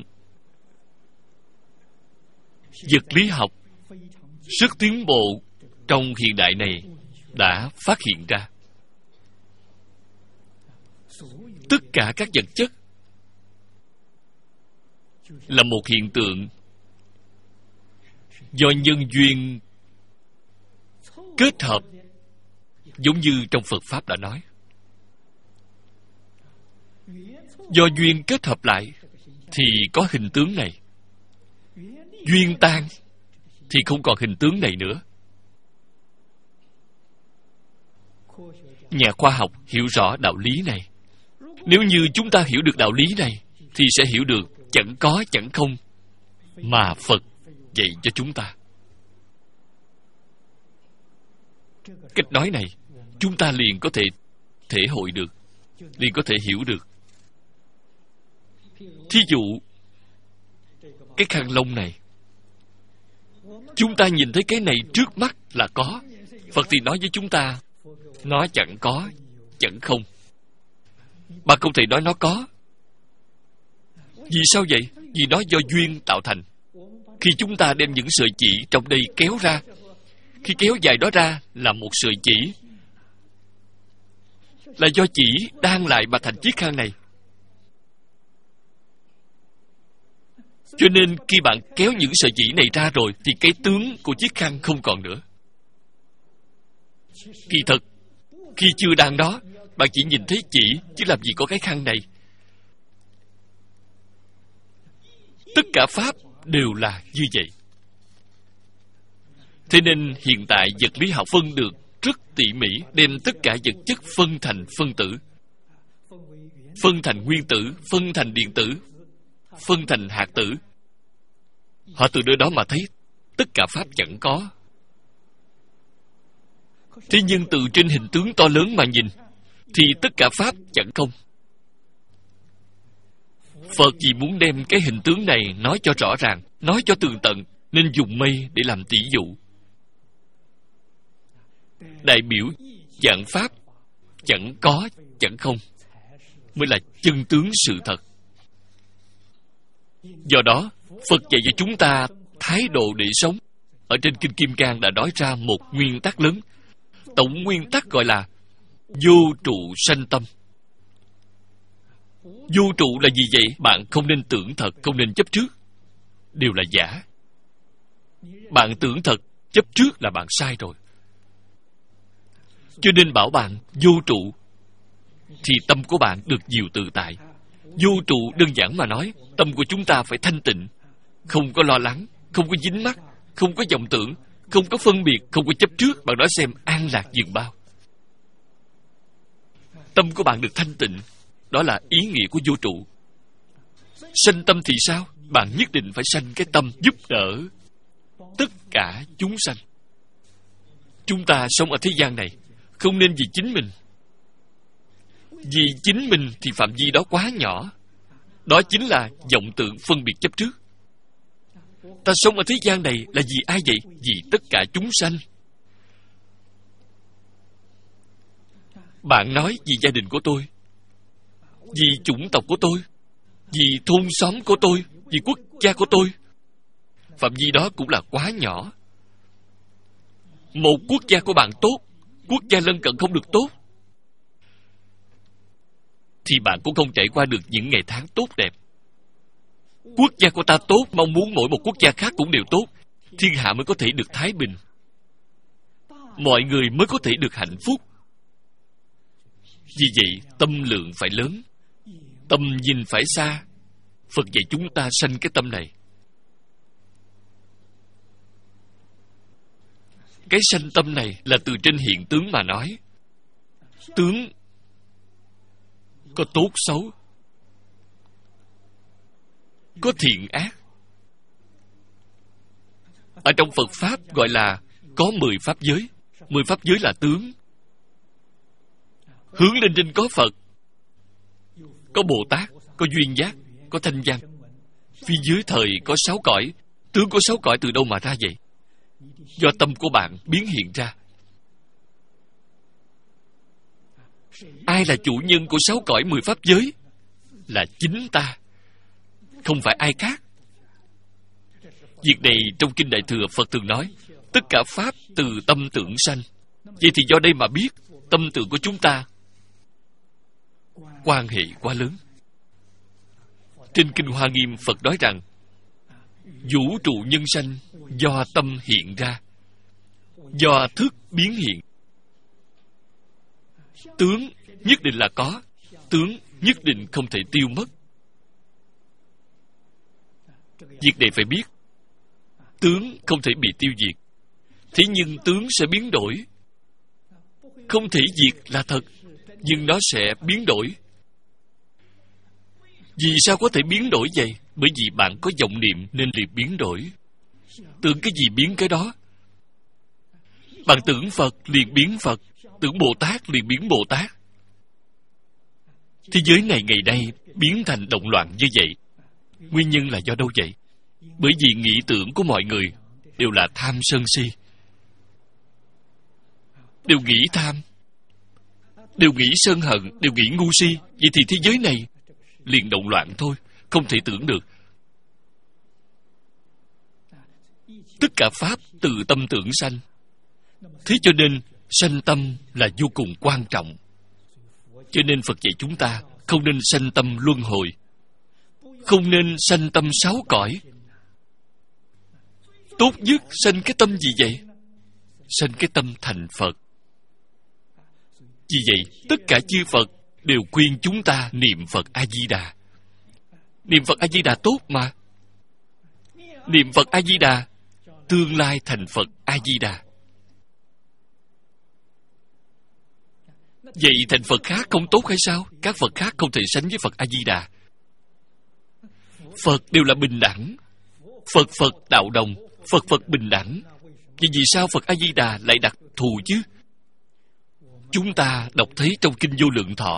vật lý học rất tiến bộ trong hiện đại này đã phát hiện ra tất cả các vật chất là một hiện tượng do nhân duyên kết hợp, giống như trong Phật Pháp đã nói. Do duyên kết hợp lại thì có hình tướng này. Duyên tan thì không còn hình tướng này nữa. Nhà khoa học hiểu rõ đạo lý này. Nếu như chúng ta hiểu được đạo lý này thì sẽ hiểu được chẳng có chẳng không mà Phật dạy cho chúng ta. Cách nói này chúng ta liền có thể thể hội được, liền có thể hiểu được. Thí dụ cái khăn lông này, chúng ta nhìn thấy cái này trước mắt là có. Phật thì nói với chúng ta nó chẳng có chẳng không. Bạn không thể nói nó có. Vì sao vậy? Vì nó do duyên tạo thành. Khi chúng ta đem những sợi chỉ trong đây kéo ra, khi kéo dài đó ra là một sợi chỉ, là do chỉ đan lại mà thành chiếc khăn này. Cho nên khi bạn kéo những sợi chỉ này ra rồi thì cái tướng của chiếc khăn không còn nữa. Kỳ thực khi chưa đan đó, bạn chỉ nhìn thấy chỉ, chứ làm gì có cái khăn này. Tất cả pháp đều là như vậy. Thế nên hiện tại vật lý học phân được rất tỉ mỉ, đem tất cả vật chất phân thành phân tử, phân thành nguyên tử, phân thành điện tử, phân thành hạt tử. Họ từ nơi đó mà thấy tất cả pháp chẳng có. Thế nhưng từ trên hình tướng to lớn mà nhìn thì tất cả pháp chẳng không. Phật chỉ muốn đem cái hình tướng này nói cho rõ ràng, nói cho tường tận, nên dùng mây để làm tỷ dụ. Đại biểu dạng pháp chẳng có, chẳng không mới là chân tướng sự thật. Do đó, Phật dạy cho chúng ta thái độ để sống. Ở trên Kinh Kim Cang đã nói ra một nguyên tắc lớn. Tổng nguyên tắc gọi là vô trụ sanh tâm. Vô trụ là gì vậy? Bạn không nên tưởng thật, không nên chấp trước. Đều là giả. Bạn tưởng thật, chấp trước là bạn sai rồi. Cho nên bảo bạn vô trụ, thì tâm của bạn được nhiều tự tại. Vô trụ đơn giản mà nói, tâm của chúng ta phải thanh tịnh, không có lo lắng, không có dính mắc, không có vọng tưởng, không có phân biệt, không có chấp trước. Bạn nói xem an lạc dường bao. Tâm của bạn được thanh tịnh, đó là ý nghĩa của vô trụ. Sanh tâm thì sao? Bạn nhất định phải sanh cái tâm giúp đỡ tất cả chúng sanh. Chúng ta sống ở thế gian này không nên vì chính mình. Vì chính mình thì phạm vi đó quá nhỏ. Đó chính là vọng tưởng phân biệt chấp trước. Ta sống ở thế gian này là vì ai vậy? Vì tất cả chúng sanh. Bạn nói vì gia đình của tôi, vì chủng tộc của tôi, vì thôn xóm của tôi, vì quốc gia của tôi. Phạm vi đó cũng là quá nhỏ. Một quốc gia của bạn tốt, quốc gia lân cận không được tốt, thì bạn cũng không trải qua được những ngày tháng tốt đẹp. Quốc gia của ta tốt, mong muốn mỗi một quốc gia khác cũng đều tốt, thiên hạ mới có thể được thái bình, mọi người mới có thể được hạnh phúc. Vì vậy, tâm lượng phải lớn, tầm nhìn phải xa. Phật dạy chúng ta sanh cái tâm này. Cái sanh tâm này là từ trên hiện tướng mà nói. Tướng có tốt xấu, có thiện ác. Ở trong Phật Pháp gọi là có mười pháp giới. Mười pháp giới là tướng. Hướng lên trên có Phật, có Bồ Tát, có duyên giác, có thanh văn. Phía dưới thời có sáu cõi. Tướng của sáu cõi từ đâu mà ra vậy? Do tâm của bạn biến hiện ra. Ai là chủ nhân của sáu cõi mười pháp giới? Là chính ta, không phải ai khác. Việc này trong Kinh Đại Thừa Phật thường nói tất cả pháp từ tâm tưởng sanh. Vậy thì do đây mà biết tâm tưởng của chúng ta quan hệ quá lớn. Trên Kinh Hoa Nghiêm Phật nói rằng vũ trụ nhân sanh do tâm hiện ra, do thức biến hiện. Tướng nhất định là có, tướng nhất định không thể tiêu mất. Việc này phải biết, tướng không thể bị tiêu diệt. Thế nhưng tướng sẽ biến đổi. Không thể diệt là thật, nhưng nó sẽ biến đổi. Vì sao có thể biến đổi vậy? Bởi vì bạn có vọng niệm nên liền biến đổi. Tưởng cái gì biến cái đó. Bạn tưởng Phật liền biến Phật, tưởng Bồ Tát liền biến Bồ Tát. Thế giới này ngày nay biến thành động loạn như vậy. Nguyên nhân là do đâu vậy? Bởi vì nghĩ tưởng của mọi người đều là tham sân si. Đều nghĩ tham, đều nghĩ sân hận, đều nghĩ ngu si. Vậy thì thế giới này liền động loạn thôi, không thể tưởng được. Tất cả pháp từ tâm tưởng sanh. Thế cho nên sanh tâm là vô cùng quan trọng. Cho nên Phật dạy chúng ta không nên sanh tâm luân hồi, không nên sanh tâm sáu cõi. Tốt nhất sanh cái tâm gì vậy? Sanh cái tâm thành Phật. Vì vậy, tất cả chư Phật đều khuyên chúng ta niệm Phật A-di-đà. Niệm Phật A-di-đà tốt mà. Niệm Phật A-di-đà, tương lai thành Phật A-di-đà. Vậy thành Phật khác không tốt hay sao? Các Phật khác không thể sánh với Phật A-di-đà. Phật đều là bình đẳng. Phật Phật đạo đồng, Phật Phật bình đẳng. Vậy vì sao Phật A-di-đà lại đặc thù chứ? Chúng ta đọc thấy trong Kinh Vô Lượng Thọ,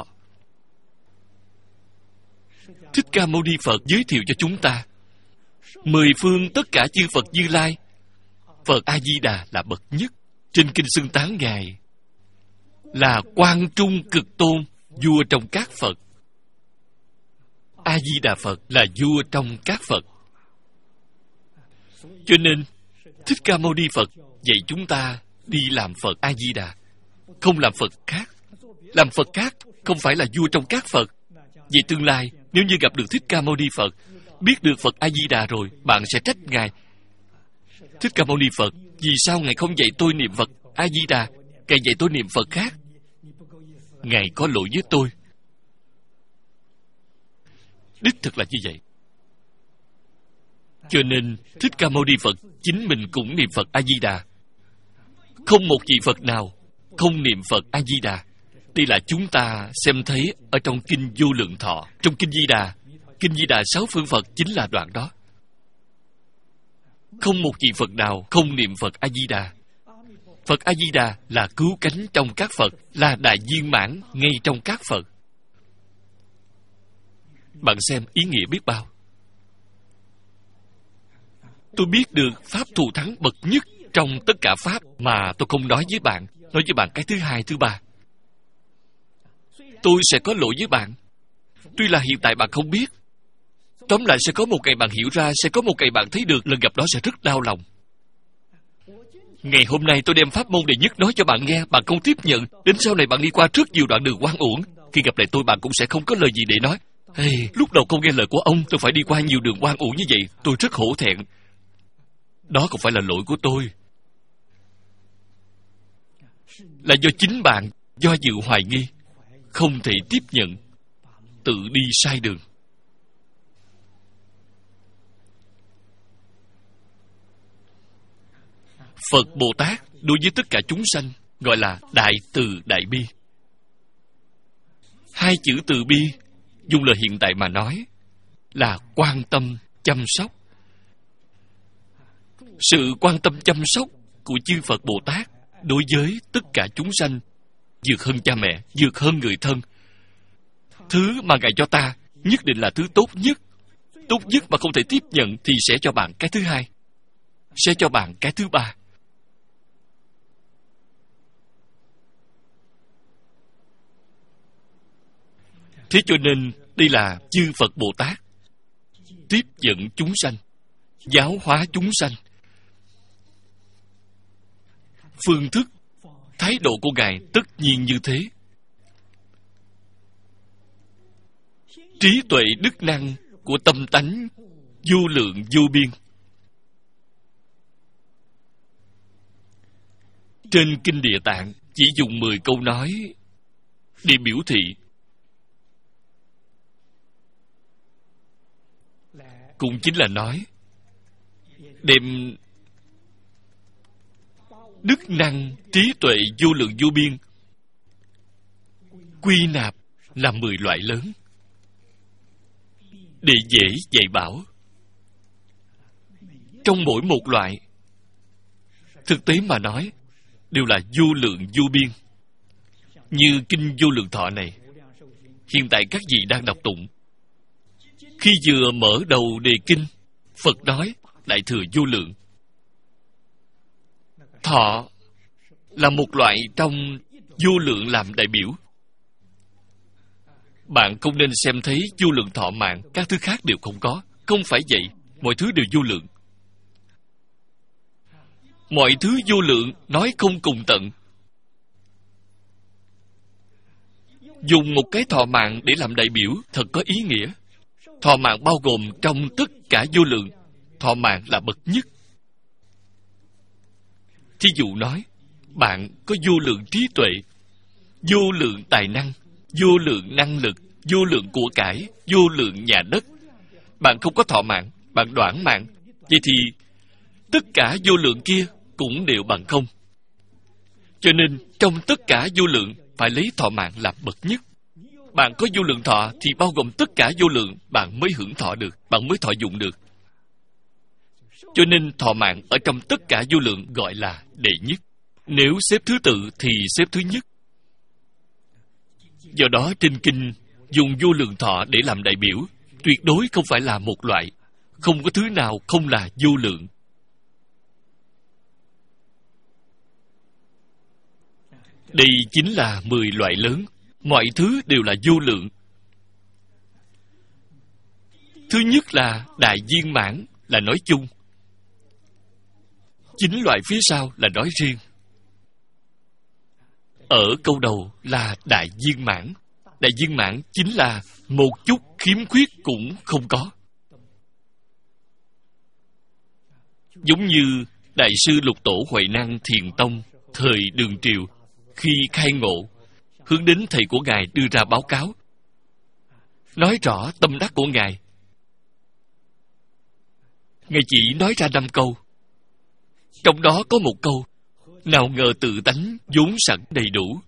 Thích Ca Mâu Ni Phật giới thiệu cho chúng ta mười phương tất cả chư Phật Như Lai, Phật A-di-đà là bậc nhất. Trên Kinh xưng tán Ngài là Quang Trung Cực Tôn, vua trong các Phật. A-di-đà Phật là vua trong các Phật. Cho nên Thích Ca Mâu Ni Phật dạy chúng ta đi làm Phật A-di-đà, không làm Phật khác. Làm Phật khác không phải là vua trong các Phật. Vì tương lai nếu như gặp được Thích Ca Mâu Ni Phật, biết được Phật A-di-đà rồi, bạn sẽ trách Ngài: Thích Ca Mâu Ni Phật, vì sao Ngài không dạy tôi niệm Phật A-di-đà, Ngài dạy tôi niệm Phật khác? Ngài có lỗi với tôi. Đích thực là như vậy. Cho nên Thích Ca Mâu Ni Phật chính mình cũng niệm Phật A-di-đà. Không một vị Phật nào không niệm Phật A-di-đà. Đây là chúng ta xem thấy ở trong Kinh Vô Lượng Thọ. Trong Kinh Di Đà, Kinh Di Đà sáu phương Phật chính là đoạn đó. Không một vị Phật nào không niệm Phật A-di-đà. Phật A-di-đà là cứu cánh trong các Phật, là đại viên mãn ngay trong các Phật. Bạn xem ý nghĩa biết bao. Tôi biết được Pháp thù thắng bậc nhất trong tất cả Pháp mà tôi không nói với bạn. Nói với bạn cái thứ hai, thứ ba. Tôi sẽ có lỗi với bạn. Tuy là hiện tại bạn không biết. Tóm lại sẽ có một ngày bạn hiểu ra, sẽ có một ngày bạn thấy được, lần gặp đó sẽ rất đau lòng. Ngày hôm nay tôi đem pháp môn đệ nhất nói cho bạn nghe, bạn không tiếp nhận. Đến sau này bạn đi qua rất nhiều đoạn đường oan uổng. Khi gặp lại tôi bạn cũng sẽ không có lời gì để nói. Hey, lúc đầu không nghe lời của ông, tôi phải đi qua nhiều đường oan uổng như vậy. Tôi rất hổ thẹn. Đó không phải là lỗi của tôi. Là do chính bạn, do dự hoài nghi, không thể tiếp nhận, tự đi sai đường. Phật Bồ Tát đối với tất cả chúng sanh gọi là đại từ đại bi. Hai chữ từ bi dùng lời hiện tại mà nói là quan tâm chăm sóc. Sự quan tâm chăm sóc của chư Phật Bồ Tát đối với tất cả chúng sanh vượt hơn cha mẹ, vượt hơn người thân. Thứ mà Ngài cho ta nhất định là thứ tốt nhất. Tốt nhất mà không thể tiếp nhận thì sẽ cho bạn cái thứ hai, sẽ cho bạn cái thứ ba. Thế cho nên đây là chư Phật Bồ Tát tiếp dẫn chúng sanh, giáo hóa chúng sanh. Phương thức, thái độ của Ngài tất nhiên như thế. Trí tuệ đức năng của tâm tánh vô lượng vô biên. Trên Kinh Địa Tạng chỉ dùng mười câu nói để biểu thị. Cũng chính là nói đem đức năng trí tuệ vô lượng vô biên quy nạp là mười loại lớn để dễ dạy bảo. Trong mỗi một loại, thực tế mà nói, đều là vô lượng vô biên. Như Kinh Vô Lượng Thọ này, hiện tại các vị đang đọc tụng. Khi vừa mở đầu đề kinh, Phật nói Đại Thừa Vô Lượng. Thọ là một loại trong vô lượng làm đại biểu. Bạn không nên xem thấy vô lượng thọ mạng, các thứ khác đều không có. Không phải vậy, mọi thứ đều vô lượng. Mọi thứ vô lượng nói không cùng tận. Dùng một cái thọ mạng để làm đại biểu thật có ý nghĩa. Thọ mạng bao gồm trong tất cả vô lượng, thọ mạng là bậc nhất. Thí dụ nói, bạn có vô lượng trí tuệ, vô lượng tài năng, vô lượng năng lực, vô lượng của cải, vô lượng nhà đất. Bạn không có thọ mạng, bạn đoản mạng. Vậy thì tất cả vô lượng kia cũng đều bằng không. Cho nên trong tất cả vô lượng phải lấy thọ mạng làm bậc nhất. Bạn có vô lượng thọ thì bao gồm tất cả vô lượng, bạn mới hưởng thọ được, bạn mới thọ dụng được. Cho nên thọ mạng ở trong tất cả vô lượng gọi là đệ nhất. Nếu xếp thứ tự thì xếp thứ nhất. Do đó trên kinh dùng vô lượng thọ để làm đại biểu, tuyệt đối không phải là một loại. Không có thứ nào không là vô lượng. Đây chính là mười loại lớn. Mọi thứ đều là vô lượng. Thứ nhất là đại viên mãn, là nói chung. Chín loại phía sau là nói riêng. Ở câu đầu là đại viên mãn. Đại viên mãn chính là một chút khiếm khuyết cũng không có. Giống như Đại sư Lục Tổ Huệ Năng Thiền Tông thời Đường Triều, khi khai ngộ, hướng đến thầy của Ngài đưa ra báo cáo, nói rõ tâm đắc của Ngài. Ngài chỉ nói ra năm câu. Trong đó có một câu: nào ngờ tự tánh vốn sẵn đầy đủ.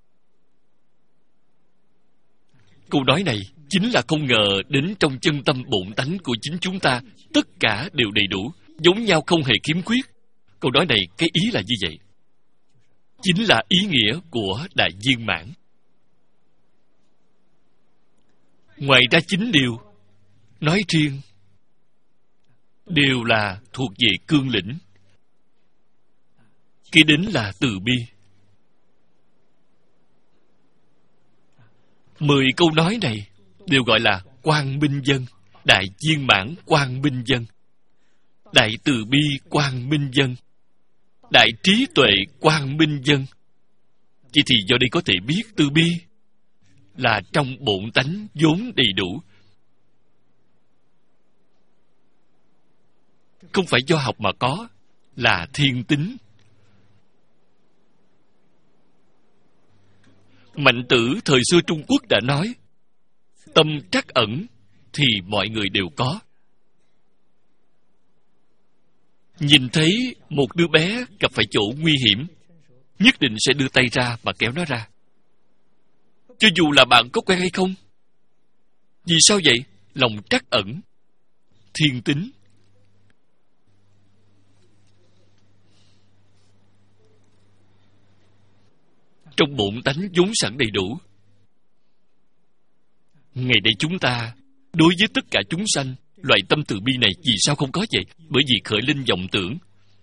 Câu nói này chính là không ngờ đến trong chân tâm bổn tánh của chính chúng ta, tất cả đều đầy đủ, giống nhau không hề khiếm khuyết. Câu nói này, cái ý là như vậy. Chính là ý nghĩa của đại viên mãn. Ngoài ra chín điều, nói riêng, đều là thuộc về cương lĩnh. Kế đến là từ bi. Mười câu nói này đều gọi là quang minh dân, đại viên mãn quang minh dân, đại từ bi quang minh dân, đại trí tuệ quang minh dân. Chỉ thì do đây có thể biết từ bi là trong bổn tánh vốn đầy đủ, không phải do học mà có, là thiên tính. Mạnh Tử thời xưa Trung Quốc đã nói, tâm trắc ẩn thì mọi người đều có. Nhìn thấy một đứa bé gặp phải chỗ nguy hiểm, nhất định sẽ đưa tay ra mà kéo nó ra, cho dù là bạn có quen hay không. Vì sao vậy? Lòng trắc ẩn, thiên tính. Trong bổn tánh vốn sẵn đầy đủ. Ngày nay chúng ta đối với tất cả chúng sanh, loại tâm từ bi này vì sao không có vậy? Bởi vì khởi lên vọng tưởng,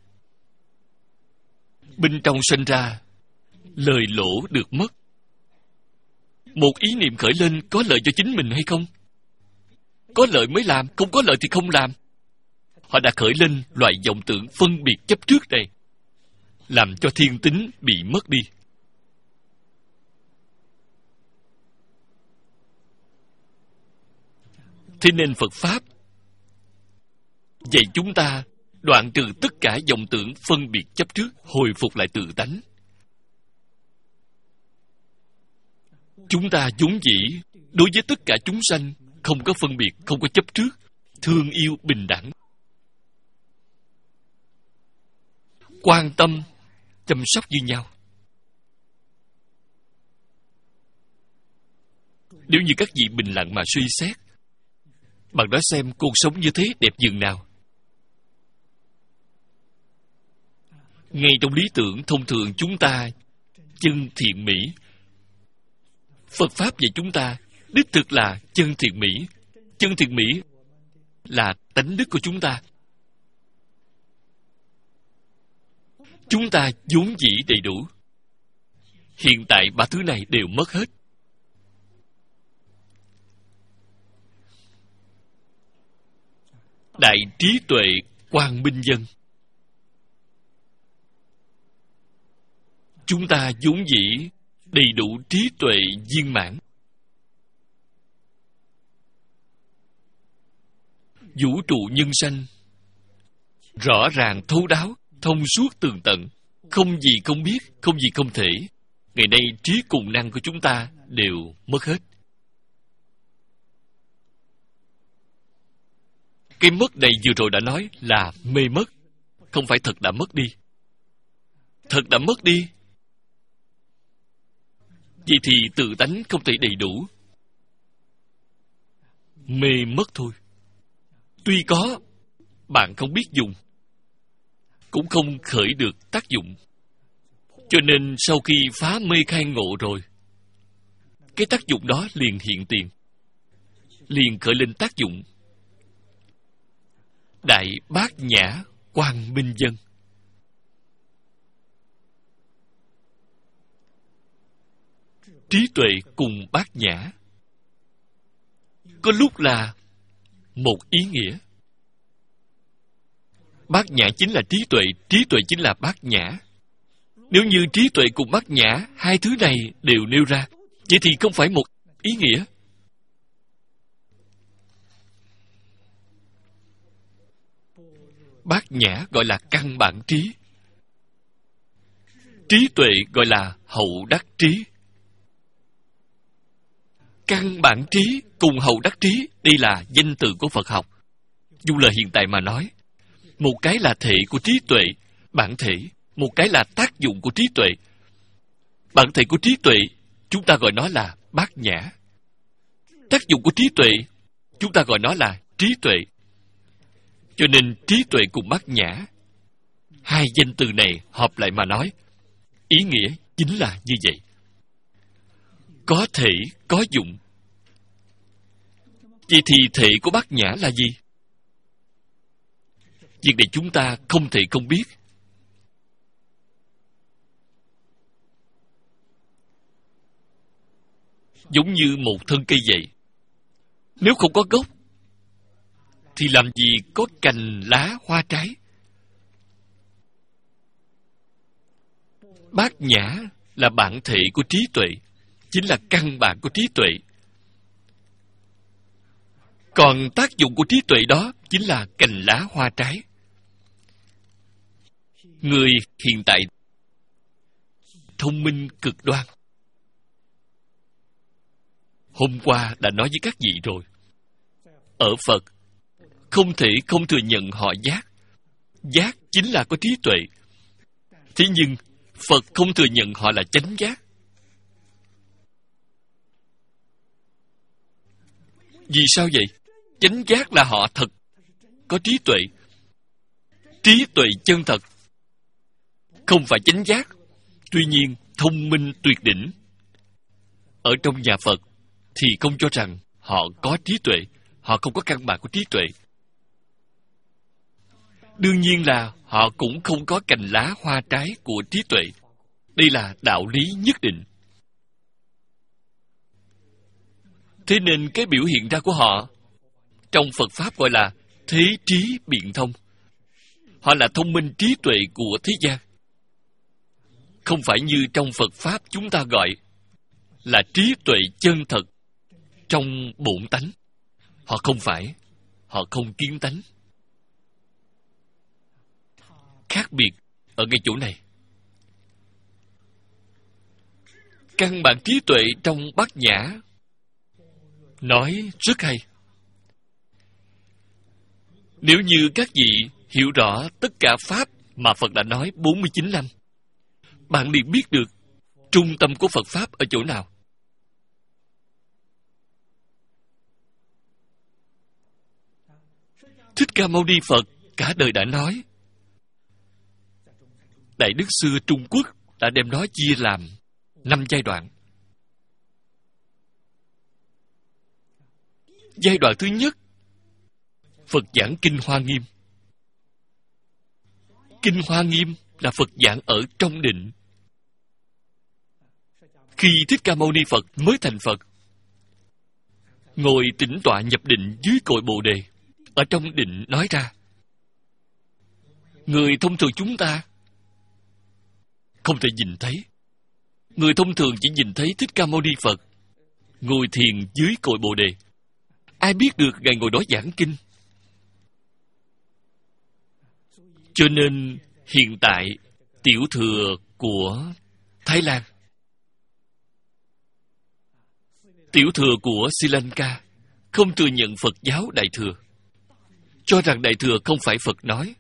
bên trong sinh ra lời lỗ được mất. Một ý niệm khởi lên có lợi cho chính mình hay không? Có lợi mới làm, không có lợi thì không làm. Họ đã khởi lên loại vọng tưởng phân biệt chấp trước này, làm cho thiên tính bị mất đi. Thế nên Phật Pháp dạy chúng ta đoạn trừ tất cả vọng tưởng phân biệt chấp trước, hồi phục lại tự tánh. Chúng ta vốn dĩ đối với tất cả chúng sanh không có phân biệt, không có chấp trước, thương yêu bình đẳng, quan tâm, chăm sóc như nhau. Nếu như các vị bình lặng mà suy xét, bạn nói xem cuộc sống như thế đẹp dường nào. Ngay trong lý tưởng thông thường chúng ta chân thiện mỹ, Phật Pháp dạy chúng ta đích thực là chân thiện mỹ. Chân thiện mỹ là tánh đức của chúng ta. Chúng ta vốn dĩ đầy đủ. Hiện tại ba thứ này đều mất hết. Đại trí tuệ quang minh dân. Chúng ta vốn dĩ đầy đủ trí tuệ viên mãn. Vũ trụ nhân sanh rõ ràng thấu đáo, thông suốt tường tận, không gì không biết, không gì không thể. Ngày nay trí cùng năng của chúng ta đều mất hết. Cái mất này vừa rồi đã nói là mê mất, không phải thật đã mất đi. Thật đã mất đi, vậy thì tự tánh không thể đầy đủ. Mê mất thôi. Tuy có, bạn không biết dùng, cũng không khởi được tác dụng. Cho nên sau khi phá mê khai ngộ rồi, cái tác dụng đó liền hiện tiền, liền khởi lên tác dụng. Đại bát nhã quang minh dân. trí tuệ cùng bát nhã. Có lúc là một ý nghĩa. Bát nhã chính là trí tuệ, trí tuệ chính là bát nhã. Nếu như trí tuệ cùng bát nhã, hai thứ này đều nêu ra, vậy thì không phải một ý nghĩa. Bát nhã gọi là căn bản trí. Trí tuệ gọi là hậu đắc trí. Căn bản trí cùng hậu đắc trí, đây là danh từ của Phật học. Dùng lời hiện tại mà nói, một cái là thể của trí tuệ, bản thể, một cái là tác dụng của trí tuệ. Bản thể của trí tuệ, chúng ta gọi nó là bát nhã. Tác dụng của trí tuệ, chúng ta gọi nó là trí tuệ. Cho nên trí tuệ cùng bát nhã, hai danh từ này hợp lại mà nói, ý nghĩa chính là như vậy. Có thể, có dụng. Vậy thì thể của bát nhã là gì? Việc này chúng ta không thể không biết. Giống như một thân cây vậy. Nếu không có gốc, thì làm gì có cành, lá, hoa, trái? Bát nhã là bản thể của trí tuệ, chính là căn bản của trí tuệ. Còn tác dụng của trí tuệ đó chính là cành lá hoa trái. Người hiện tại thông minh cực đoan. Hôm qua đã nói với các vị rồi. Ở Phật, không thể không thừa nhận họ giác. Giác chính là có trí tuệ. Thế nhưng, Phật không thừa nhận họ là chánh giác. Vì sao vậy? Chánh giác là họ thật có trí tuệ. Trí tuệ chân thật. Không phải chánh giác. Tuy nhiên, thông minh tuyệt đỉnh. Ở trong nhà Phật thì không cho rằng họ có trí tuệ. Họ không có căn bản của trí tuệ. Đương nhiên là họ cũng không có cành lá hoa trái của trí tuệ. Đây là đạo lý nhất định. Thế nên cái biểu hiện ra của họ trong Phật Pháp gọi là thế trí biện thông. Họ là thông minh trí tuệ của thế gian. Không phải như trong Phật Pháp chúng ta gọi là trí tuệ chân thật trong bổn tánh. Họ không phải. Họ không kiến tánh. Khác biệt ở ngay chỗ này. Căn bản trí tuệ trong bát nhã nói rất hay. Nếu như các vị hiểu rõ tất cả Pháp mà Phật đã nói bốn mươi chín năm, bạn liền biết được trung tâm của Phật Pháp ở chỗ nào. Thích Ca Mâu Ni Phật cả đời đã nói. Đại Đức xưa Trung Quốc đã đem nó chia làm năm giai đoạn. Giai đoạn thứ nhất, Phật giảng Kinh Hoa Nghiêm. Kinh Hoa Nghiêm là Phật giảng ở trong định. Khi Thích Ca Mâu Ni Phật mới thành Phật, ngồi tĩnh tọa nhập định dưới cội Bồ Đề, ở trong định nói ra. Người thông thường chúng ta không thể nhìn thấy. Người thông thường chỉ nhìn thấy Thích Ca Mâu Ni Phật ngồi thiền dưới cội Bồ Đề. Ai biết được Ngài ngồi đó giảng kinh? Cho nên hiện tại tiểu thừa của Thái Lan, tiểu thừa của Sri Lanka không thừa nhận Phật giáo Đại Thừa, cho rằng Đại Thừa không phải Phật nói.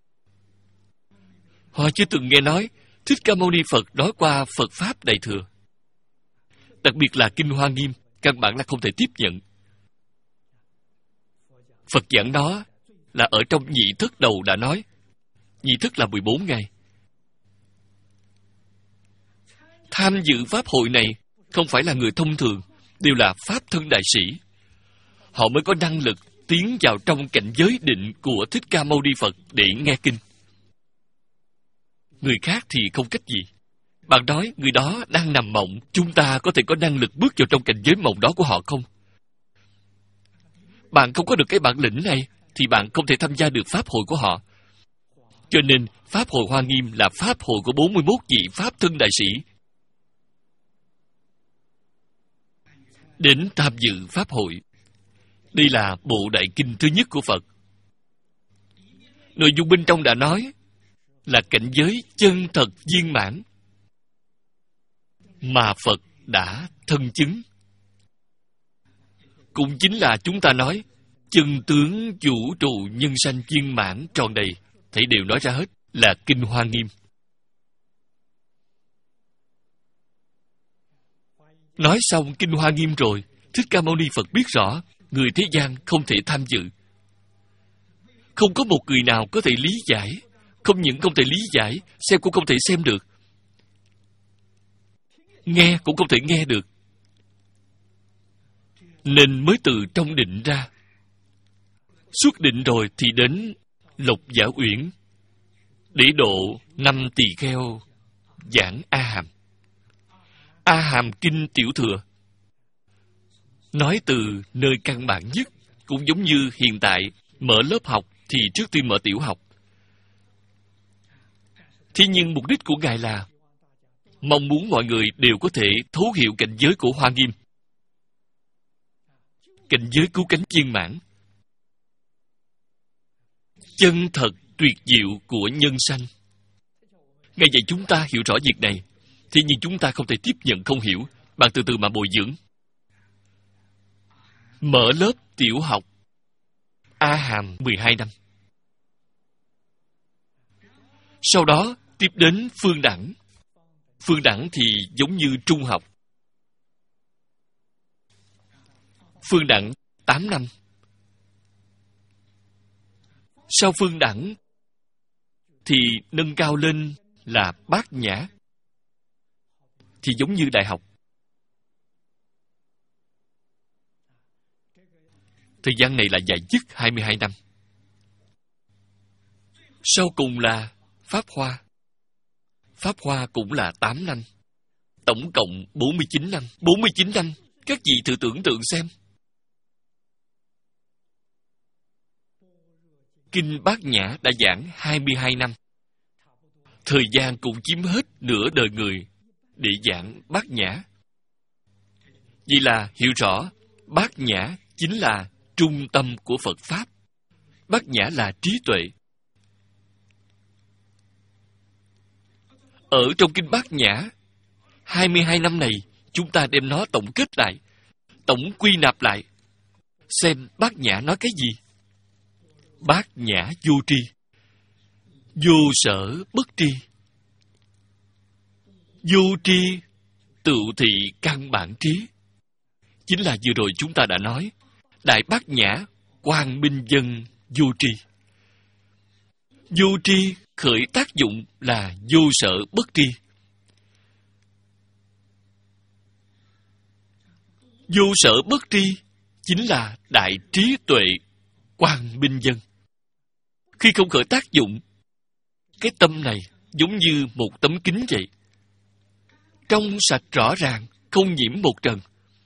Họ chưa từng nghe nói Thích Ca Mâu Ni Phật nói qua Phật Pháp Đại Thừa. Đặc biệt là Kinh Hoa Nghiêm, căn bản là không thể tiếp nhận. Phật giảng đó là ở trong nhị thức đầu đã nói. Nhị thức là mười bốn ngày. Tham dự Pháp hội này không phải là người thông thường, đều là Pháp thân đại sĩ. Họ mới có năng lực tiến vào trong cảnh giới định của Thích Ca Mâu Ni Phật để nghe kinh. Người khác thì không cách gì. Bạn nói người đó đang nằm mộng, chúng ta có thể có năng lực bước vào trong cảnh giới mộng đó của họ không? Bạn không có được cái bản lĩnh này, thì bạn không thể tham gia được pháp hội của họ. Cho nên, pháp hội Hoa Nghiêm là pháp hội của bốn mươi mốt vị Pháp thân đại sĩ. Đến tham dự pháp hội. Đây là bộ đại kinh thứ nhất của Phật. Nội dung bên trong đã nói là cảnh giới chân thật viên mãn mà Phật đã thân chứng. Cũng chính là chúng ta nói chân tướng vũ trụ nhân sanh viên mãn tròn đầy, thảy đều nói ra hết là Kinh Hoa Nghiêm. Nói xong Kinh Hoa Nghiêm rồi, Thích Ca Mâu Ni Phật biết rõ người thế gian không thể tham dự. Không có một người nào có thể lý giải. Không những không thể lý giải, xem cũng không thể xem được. Nghe cũng không thể nghe được. Nên mới từ trong định ra. Xuất định rồi thì đến Lộc Giả Uyển để độ năm tỳ kheo giảng A Hàm. A Hàm Kinh Tiểu Thừa nói từ nơi căn bản nhất, cũng giống như hiện tại mở lớp học thì trước tiên mở tiểu học. Thế nhưng mục đích của Ngài là mong muốn mọi người đều có thể thấu hiểu cảnh giới của Hoa Nghiêm, cảnh giới cứu cánh viên mãn, chân thật tuyệt diệu của nhân sanh. Ngài dạy chúng ta hiểu rõ việc này, thế nhưng chúng ta không thể tiếp nhận không hiểu. Bạn từ từ mà bồi dưỡng. Mở lớp tiểu học A Hàm mười hai năm. Sau đó tiếp đến phương đẳng. Phương đẳng thì giống như trung học. Phương đẳng tám năm. Sau phương đẳng thì nâng cao lên là bát nhã, thì giống như đại học. Thời gian này là dài nhất hai mươi hai năm. Sau cùng là Pháp Hoa. Pháp Hoa cũng là tám năm. Tổng cộng bốn mươi chín năm. bốn mươi chín năm, các vị thử tưởng tượng xem. Kinh Bát Nhã đã giảng hai mươi hai năm. Thời gian cũng chiếm hết nửa đời người để giảng Bát Nhã. Vậy là hiểu rõ, Bát Nhã chính là trung tâm của Phật Pháp. Bát Nhã là trí tuệ. Ở trong Kinh Bát Nhã, hai mươi hai năm này, chúng ta đem nó tổng kết lại, tổng quy nạp lại, xem Bát Nhã nói cái gì. Bát Nhã vô tri, vô sở bất tri. Vô tri tự thị căn bản trí. Chính là vừa rồi chúng ta đã nói, Đại Bát Nhã quang minh dân vô tri. Vô tri khởi tác dụng là vô sở bất tri. Vô sở bất tri chính là đại trí tuệ quang minh dân. Khi không khởi tác dụng, cái tâm này giống như một tấm kính vậy, trong sạch rõ ràng, không nhiễm một trần.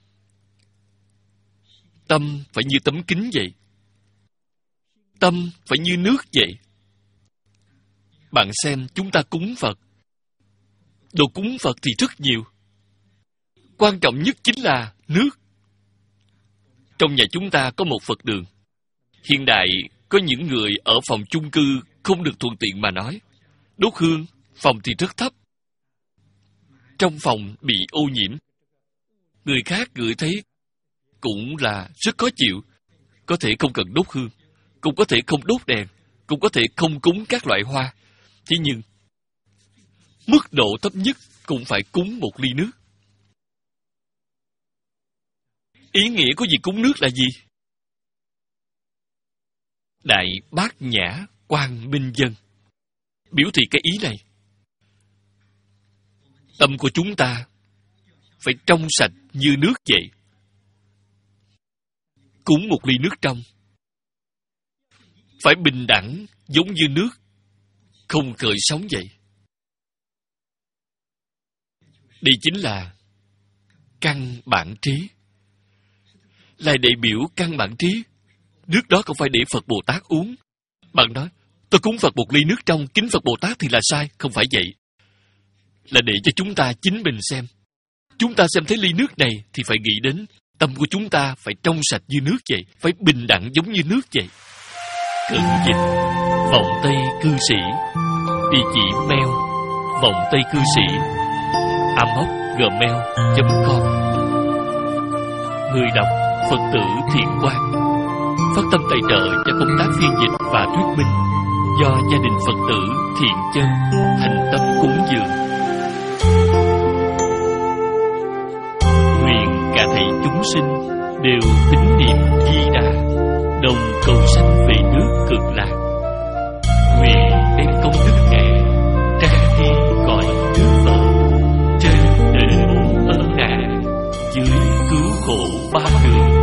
Tâm phải như tấm kính vậy. Tâm phải như nước vậy. Bạn xem chúng ta cúng Phật. Đồ cúng Phật thì rất nhiều. Quan trọng nhất chính là nước. Trong nhà chúng ta có một Phật đường. Hiện đại có những người ở phòng chung cư không được thuận tiện mà nói. Đốt hương, phòng thì rất thấp. Trong phòng bị ô nhiễm. Người khác ngửi thấy cũng là rất khó chịu. Có thể không cần đốt hương, cũng có thể không đốt đèn, cũng có thể không cúng các loại hoa. Thế nhưng, mức độ thấp nhất cũng phải cúng một ly nước. Ý nghĩa của việc cúng nước là gì? Đại Bát Nhã quang minh dân. Biểu thị cái ý này. Tâm của chúng ta phải trong sạch như nước vậy. Cúng một ly nước trong. Phải bình đẳng giống như nước, không khởi sóng vậy. Đây chính là căn bản trí. Là đại biểu căn bản trí. Nước đó không phải để Phật Bồ Tát uống. Bạn nói, tôi cúng Phật một ly nước trong kính Phật Bồ Tát thì là sai. Không phải vậy. Là để cho chúng ta chính mình xem. Chúng ta xem thấy ly nước này thì phải nghĩ đến tâm của chúng ta phải trong sạch như nước vậy, phải bình đẳng giống như nước vậy. Cận dịch Vọng Tây Cư Sĩ. Địa chỉ mail vọng tây cư sĩ a m o c gmail chấm com. Người đọc Phật tử Thiện Quang. Phát tâm tài trợ cho công tác phiên dịch và thuyết minh do gia đình Phật tử Thiện Chân thành tâm cúng dường. Nguyện cả thảy chúng sinh đều tín niệm Di Đà, đồng cầu sanh về nước Cực Lạc. Nguyện đem công đức này tra đi cõi nước vợ, trên đền ơn nạn, dưới cứu khổ ba đường.